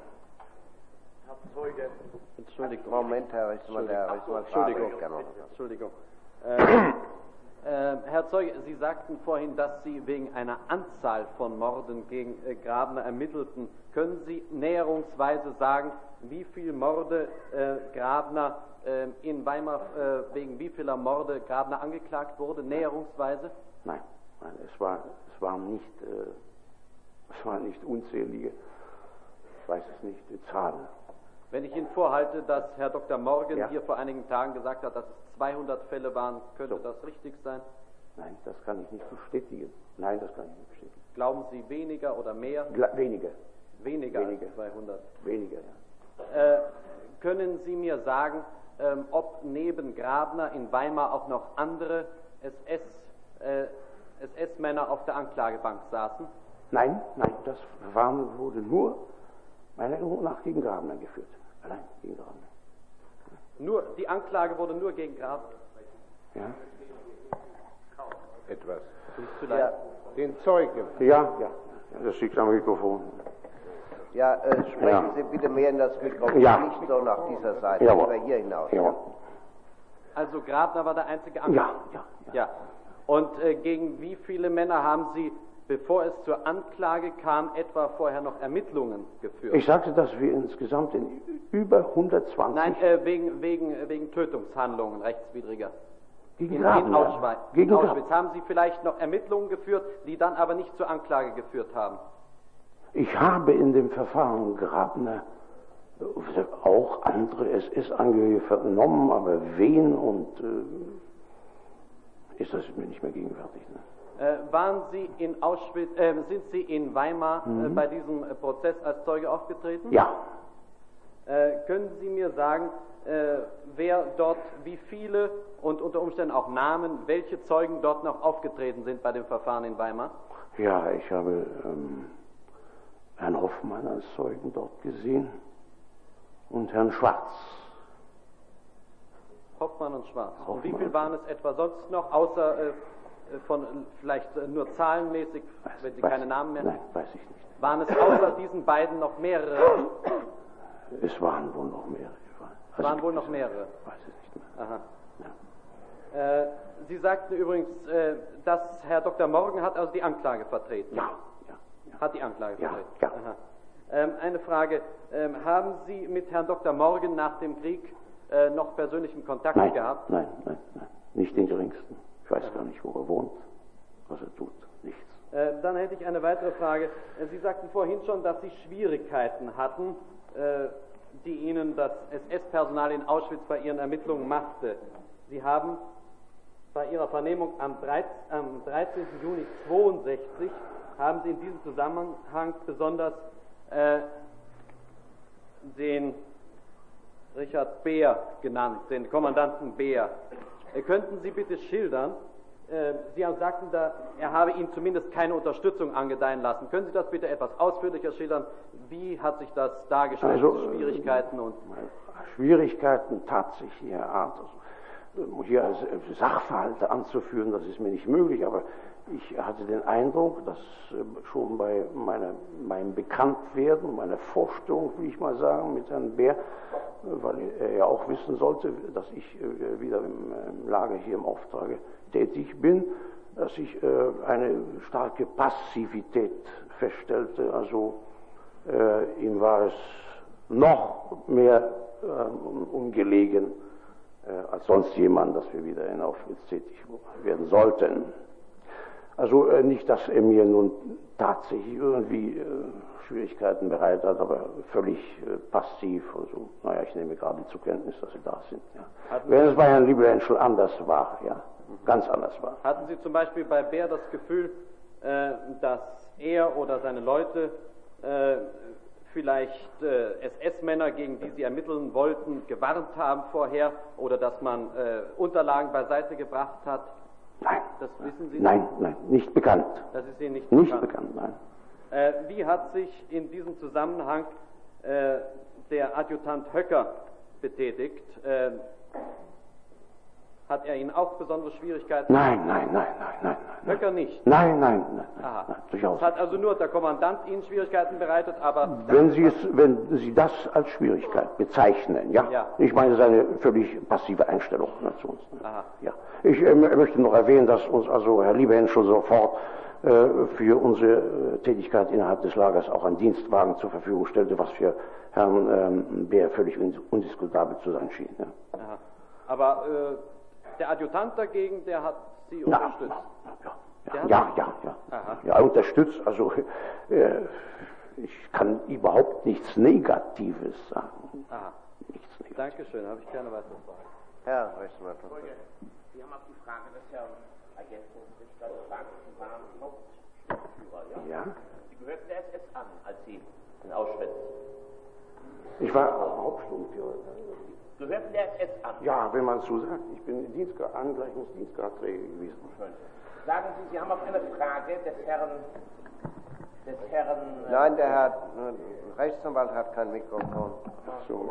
Entschuldigung. Moment, Herr Rechtsanwalt, Herr Rechtsanwalt. Entschuldigung. Frage, Entschuldigung. Äh, äh, Herr Zeuge, Sie sagten vorhin, dass Sie wegen einer Anzahl von Morden gegen äh, Grabner ermittelten. Können Sie näherungsweise sagen, wie viele Morde äh, Grabner äh, in Weimar, äh, wegen wie vieler Morde Grabner angeklagt wurde, näherungsweise? Nein, nein, es war, es waren nicht, äh, es waren nicht unzählige, ich weiß es nicht, die Zahlen. Wenn ich Ihnen vorhalte, dass Herr Doktor Morgen Ja. hier vor einigen Tagen gesagt hat, dass es zweihundert Fälle waren, könnte So. das richtig sein? Nein, das kann ich nicht bestätigen. Nein, das kann ich nicht bestätigen. Glauben Sie weniger oder mehr? Gla weniger, Weniger, Weniger. als zweihundert. weniger, ja. Äh, können Sie mir sagen, ähm, ob neben Grabner in Weimar auch noch andere S S, äh, S S-Männer auf der Anklagebank saßen? Nein, nein, das Verfahren wurde nur meiner Erinnerung nach gegen Grabner geführt. Allein gegen Grabner. Nur, die Anklage wurde nur gegen Grabner. Ja, Etwas. Nicht zu leid. Den Zeugen. ja, ja, ja, das liegt am Mikrofon. Ja, äh, sprechen Ja. Sie bitte mehr in das Mikrofon, Ja. nicht so nach dieser Seite, Jawohl. lieber hier hinaus. Jawohl. Also Grabner war der einzige Ja, Anklagte? ja, ja. Ja. Und äh, gegen wie viele Männer haben Sie, bevor es zur Anklage kam, etwa vorher noch Ermittlungen geführt? Ich sagte, dass wir insgesamt in über hundertzwanzig Nein, äh, wegen, wegen, wegen Tötungshandlungen rechtswidriger. gegen In, in Grabner. Auschwitz. Gegen Auschwitz. Grabner. Haben Sie vielleicht noch Ermittlungen geführt, die dann aber nicht zur Anklage geführt haben? Ich habe in dem Verfahren Grabner äh, auch andere S S-Angehörige vernommen, aber wen und äh, ist das mir nicht mehr gegenwärtig. Ne? Äh, waren Sie in Auschwitz, äh, sind Sie in Weimar äh, bei diesem äh, Prozess als Zeuge aufgetreten? Ja, Äh, können Sie mir sagen, äh, wer dort, wie viele und unter Umständen auch Namen, welche Zeugen dort noch aufgetreten sind bei dem Verfahren in Weimar? ja, ich habe ähm, Herrn Hoffmann als Zeugen dort gesehen und Herrn Schwarz. Hoffmann und Schwarz. Und wie Hoffmann. viel waren es etwa sonst noch, außer äh, von äh, vielleicht äh, nur zahlenmäßig, Weiß- wenn Sie weiß- keine Namen mehr? Nein, weiß ich nicht. Waren es außer diesen beiden noch mehrere? Es waren wohl noch mehrere. Es waren wohl noch mehrere. Weiß ich nicht mehr. Aha. Ja. Äh, Sie sagten übrigens, äh, dass Herr Doktor Morgen hat also die Anklage vertreten. Ja, ja, ja. Hat die Anklage Ja, vertreten. ja. Aha. Ähm, eine Frage, ähm, haben Sie mit Herrn Doktor Morgen nach dem Krieg äh, noch persönlichen Kontakt nein, gehabt? Nein, nein, nein, nicht den geringsten. Ich weiß gar nicht, wo er wohnt, was er tut, nichts. Äh, dann hätte ich eine weitere Frage. Äh, Sie sagten vorhin schon, dass Sie Schwierigkeiten hatten, äh, die Ihnen das S S-Personal in Auschwitz bei Ihren Ermittlungen machte. Sie haben bei Ihrer Vernehmung am dreizehnten Juni neunzehnhundertzweiundsechzig haben Sie in diesem Zusammenhang besonders äh, den Richard Beer genannt, den Kommandanten Beer. Äh, könnten Sie bitte schildern, äh, Sie sagten da, er habe Ihnen zumindest keine Unterstützung angedeihen lassen. Können Sie das bitte etwas ausführlicher schildern? Wie hat sich das dargestellt, also, diese Schwierigkeiten? Und Schwierigkeiten tatsächlicher Art. Also, hier als Sachverhalte anzuführen, das ist mir nicht möglich, aber ich hatte den Eindruck, dass schon bei meiner, meinem Bekanntwerden, meiner Vorstellung, will ich mal sagen, mit Herrn Beer, weil er ja auch wissen sollte, dass ich wieder im Lager hier im Auftrage tätig bin, dass ich eine starke Passivität feststellte. Also äh, ihm war es noch mehr äh, ungelegen äh, als sonst jemand, dass wir wieder in Auschwitz tätig werden sollten. Also äh, nicht, dass er mir nun tatsächlich irgendwie äh, Schwierigkeiten bereitet hat, aber völlig äh, passiv. Also, naja, ich nehme gerade zur Kenntnis, dass sie da sind. Ja. Wenn es bei Herrn Liebehenschel anders war, ja, ganz anders war. Hatten Sie zum Beispiel bei Beer das Gefühl, äh, dass er oder seine Leute äh, vielleicht äh, S S-Männer, gegen die Sie ermitteln wollten, gewarnt haben vorher, oder dass man äh, Unterlagen beiseite gebracht hat? Nein. Das wissen Sie nein, nicht? Nein, nicht bekannt. Das ist Ihnen nicht, nicht bekannt? bekannt, nein. Äh, wie hat sich in diesem Zusammenhang äh, der Adjutant Höcker betätigt? Äh, Hat er Ihnen auch besondere Schwierigkeiten? Nein, nein, nein, nein, nein. nein. Höcker nicht? Nein, nein, nein, nein, Aha. nein, durchaus. Es hat also nur der Kommandant Ihnen Schwierigkeiten bereitet, aber... Wenn Sie, es, wenn Sie das als Schwierigkeit bezeichnen, ja. Ja. Ich meine, es ist eine völlig passive Einstellung zu uns. Ne? Aha. Ja. Ich äh, möchte noch erwähnen, dass uns also Herr Liebehenschel sofort äh, für unsere äh, Tätigkeit innerhalb des Lagers auch ein Dienstwagen zur Verfügung stellte, was für Herrn ähm, Beer völlig undiskutabel zu sein schien. Ja. Aha. Aber äh, der Adjutant dagegen, der hat Sie Na, unterstützt? Ja, Der ja, hat ja, ja, ja, Aha. ja, unterstützt. Also äh, ich kann überhaupt nichts Negatives sagen. Aha. Nichts Negatives. Dankeschön, habe ich keine weitere Frage. Herr Rechtsanwalt. Sie haben auf die Frage des Herrn Ergänzungsrichter gefragt, Sie waren Hauptführer, ja? Ja. Sie gehörten der S S an, als Sie in Auschwitz. Ich war Hauptsturmführer. Gehörten der S S an? Ja, wenn man so sagt, ich bin Dienstgrad, Angleichungsdienstgradträger gewesen. Schön. Sagen Sie, Sie haben auf eine Frage des Herrn, des Herrn... äh, Nein, der Herr äh, Rechtsanwalt hat kein Mikrofon. Ach so.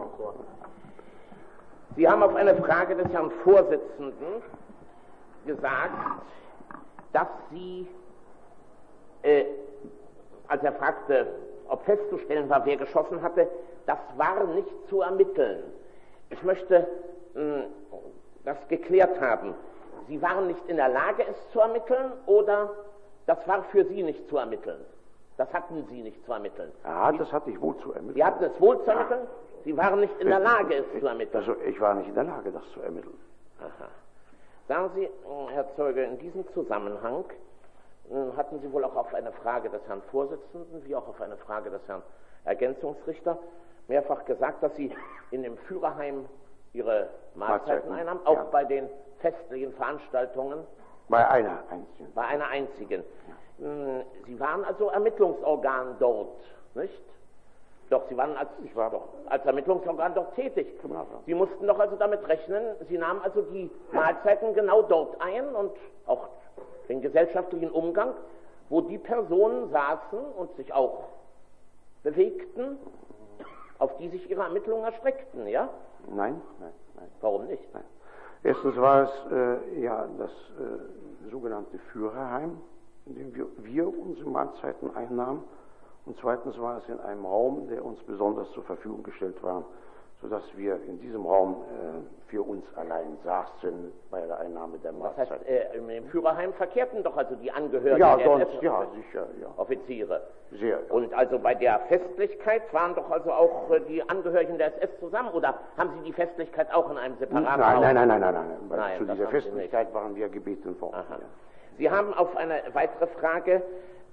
Sie haben auf eine Frage des Herrn Vorsitzenden gesagt, dass Sie, äh, als er fragte, ob festzustellen war, wer geschossen hatte, das war nicht zu ermitteln. Ich möchte mh, das geklärt haben. Sie waren nicht in der Lage, es zu ermitteln, oder das war für Sie nicht zu ermitteln? Das hatten Sie nicht zu ermitteln. Ja, das hatte ich wohl zu ermitteln. Sie hatten es wohl zu ermitteln? Sie waren nicht in der Lage, es zu ermitteln. Also ich war nicht in der Lage, das zu ermitteln. Aha. Sagen Sie, Herr Zeuge, in diesem Zusammenhang äh, hatten Sie wohl auch auf eine Frage des Herrn Vorsitzenden, wie auch auf eine Frage des Herrn Ergänzungsrichter, mehrfach gesagt, dass Sie in dem Führerheim Ihre Mahlzeiten Mahlzeiten, einnahmen, auch ja. bei den festlichen Veranstaltungen? Bei einer einzigen. Bei einer einzigen. Ja. Sie waren also Ermittlungsorgan dort, nicht? Doch, Sie waren als, Ich war doch. als Ermittlungsorgan dort tätig. Genau. Sie mussten doch also damit rechnen, Sie nahmen also die Mahlzeiten genau dort ein und auch den gesellschaftlichen Umgang, wo die Personen saßen und sich auch bewegten, auf die sich Ihre Ermittlungen erstreckten, ja? Nein, nein, nein. Warum nicht? Nein. Erstens war es äh, ja das äh, sogenannte Führerheim, in dem wir, wir unsere Mahlzeiten einnahmen. Und zweitens war es in einem Raum, der uns besonders zur Verfügung gestellt war. sodass wir in diesem Raum äh, für uns allein saßen bei der Einnahme der Mahlzeit. Das heißt, äh, im Führerheim verkehrten doch also die Angehörigen ja, der sonst, S S ja, sicher, ja. Offiziere. Sehr. Ja. Und also bei der Festlichkeit waren doch also auch äh, die Angehörigen der S S zusammen, oder haben Sie die Festlichkeit auch in einem separaten nein, Haus? Nein, nein, nein, nein, nein, nein. nein zu dieser Festlichkeit waren wir gebeten worden. Aha. Ja. Sie haben auf eine weitere Frage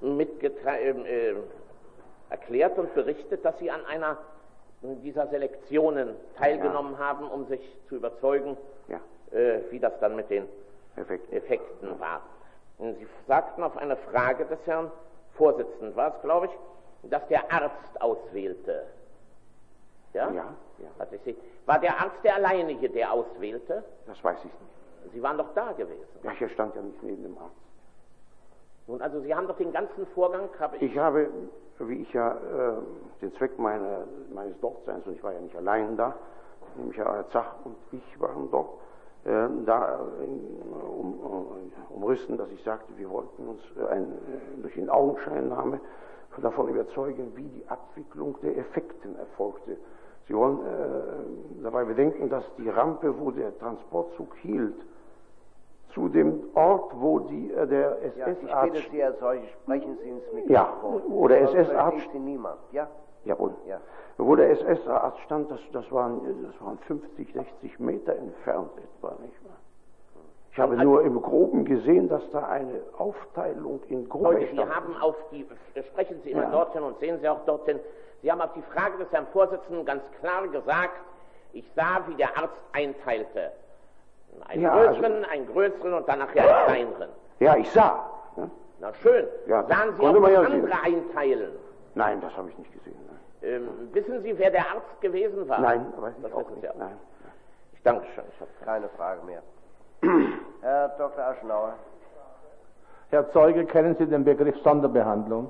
äh, erklärt und berichtet, dass Sie an einer dieser Selektionen teilgenommen ja. haben, um sich zu überzeugen, ja. äh, wie das dann mit den Effekten, Effekten war. Und Sie sagten auf eine Frage des Herrn Vorsitzenden, war es, glaube ich, dass der Arzt auswählte. Ja? Ja, ja. Also ich sehe, war der Arzt der alleinige, der auswählte? Das weiß ich nicht. Sie waren doch da gewesen. Ja, hier stand ja nicht neben dem Arzt. Nun, also Sie haben doch den ganzen Vorgang... Habe ich, ich habe, wie ich ja äh, den Zweck meiner, meines Dortseins, und ich war ja nicht allein da, nämlich Herr Zach und ich waren dort, äh, da äh, um, um, umrissen, dass ich sagte, wir wollten uns äh, ein, äh, durch den Augenscheinnahme davon überzeugen, wie die Abwicklung der Effekten erfolgte. Sie wollen äh, dabei bedenken, dass die Rampe, wo der Transportzug hielt, zu dem Ort, wo die, äh, der S S-Arzt... Ja, ich bitte Sie als solche, sprechen Sie ins Mikrofon. Ja, wo der S S-Arzt... Sie niemand, ja? Jawohl. Ja. Wo der S S-Arzt stand, das, das, waren, das waren fünfzig, sechzig Meter entfernt etwa, nicht wahr? Ich habe also, nur im Groben gesehen, dass da eine Aufteilung in Gruppen Sie stand. haben auf die... Sprechen Sie immer ja. dorthin und sehen Sie auch dorthin. Sie haben auf die Frage des Herrn Vorsitzenden ganz klar gesagt, ich sah, wie der Arzt einteilte. Einen ja, größeren, also, einen größeren und dann nachher einen kleineren. Ja, ich sah. Ja. Na schön. Ja, Sahen Sie konnte auch man ja andere sehen. einteilen? Nein, das habe ich nicht gesehen. Ähm, wissen Sie, wer der Arzt gewesen war? Nein, weiß ich das auch wissen nicht. Sie auch. Nein. Ich danke schön. Ich habe keine Frage mehr. Herr Doktor Aschenauer. Herr Zeuge, kennen Sie den Begriff Sonderbehandlung?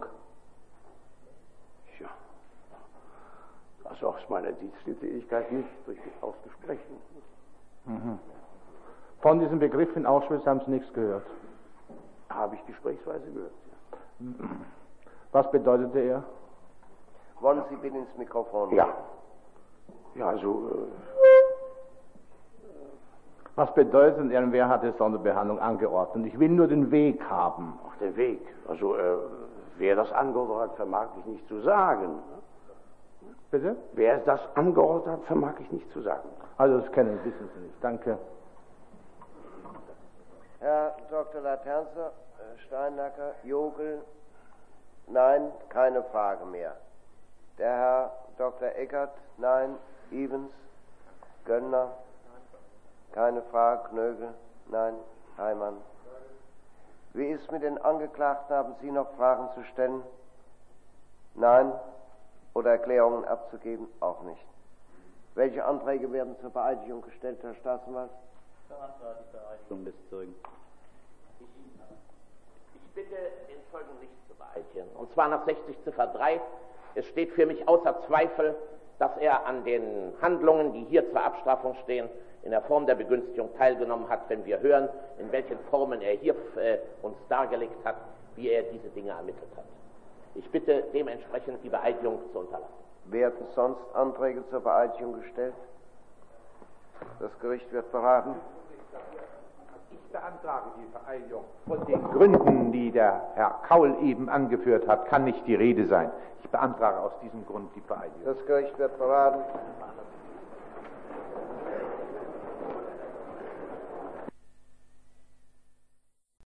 Ja. Also aus meiner Diensttätigkeit nicht durch ausgesprochen. Mhm. Von diesem Begriff in Auschwitz haben Sie nichts gehört? Habe ich gesprächsweise gehört, ja. Was bedeutete er? Wollen Sie bitte ins Mikrofon? Ja. Ja, also... Äh, Was bedeutet er, wer hat die Sonderbehandlung angeordnet? Ich will nur den Weg haben. Ach, der Weg. Also, äh, wer das angeordnet hat, vermag ich nicht zu sagen. Bitte? Wer das angeordnet hat, vermag ich nicht zu sagen. Also, das kennen, wissen Sie nicht. Danke. Herr Doktor Laternzer, Steinacker, Jogel, nein, keine Frage mehr. Der Herr Doktor Eckert, nein, Evans, Göllner, keine Frage, Knögel, nein, Heimann. Wie ist mit den Angeklagten? Haben Sie noch Fragen zu stellen? Nein? Oder Erklärungen abzugeben? Auch nicht. Welche Anträge werden zur Beeidigung gestellt, Herr Staatsanwalt? Beantrage die Beeidigung des Zeugen. Ich, ich bitte, den Zeugen nicht zu beeidigen. Und zwar nach sechzig Ziffer drei. Es steht für mich außer Zweifel, dass er an den Handlungen, die hier zur Abstrafung stehen, in der Form der Begünstigung teilgenommen hat, wenn wir hören, in welchen Formen er hier äh, uns dargelegt hat, wie er diese Dinge ermittelt hat. Ich bitte dementsprechend die Beeidigung zu unterlassen. Werden sonst Anträge zur Beeidigung gestellt? Das Gericht wird beraten. Ich beantrage die Vereidigung. Von den Gründen, die der Herr Kaul eben angeführt hat, kann nicht die Rede sein. Ich beantrage aus diesem Grund die Vereidigung. Das Gericht wird beraten.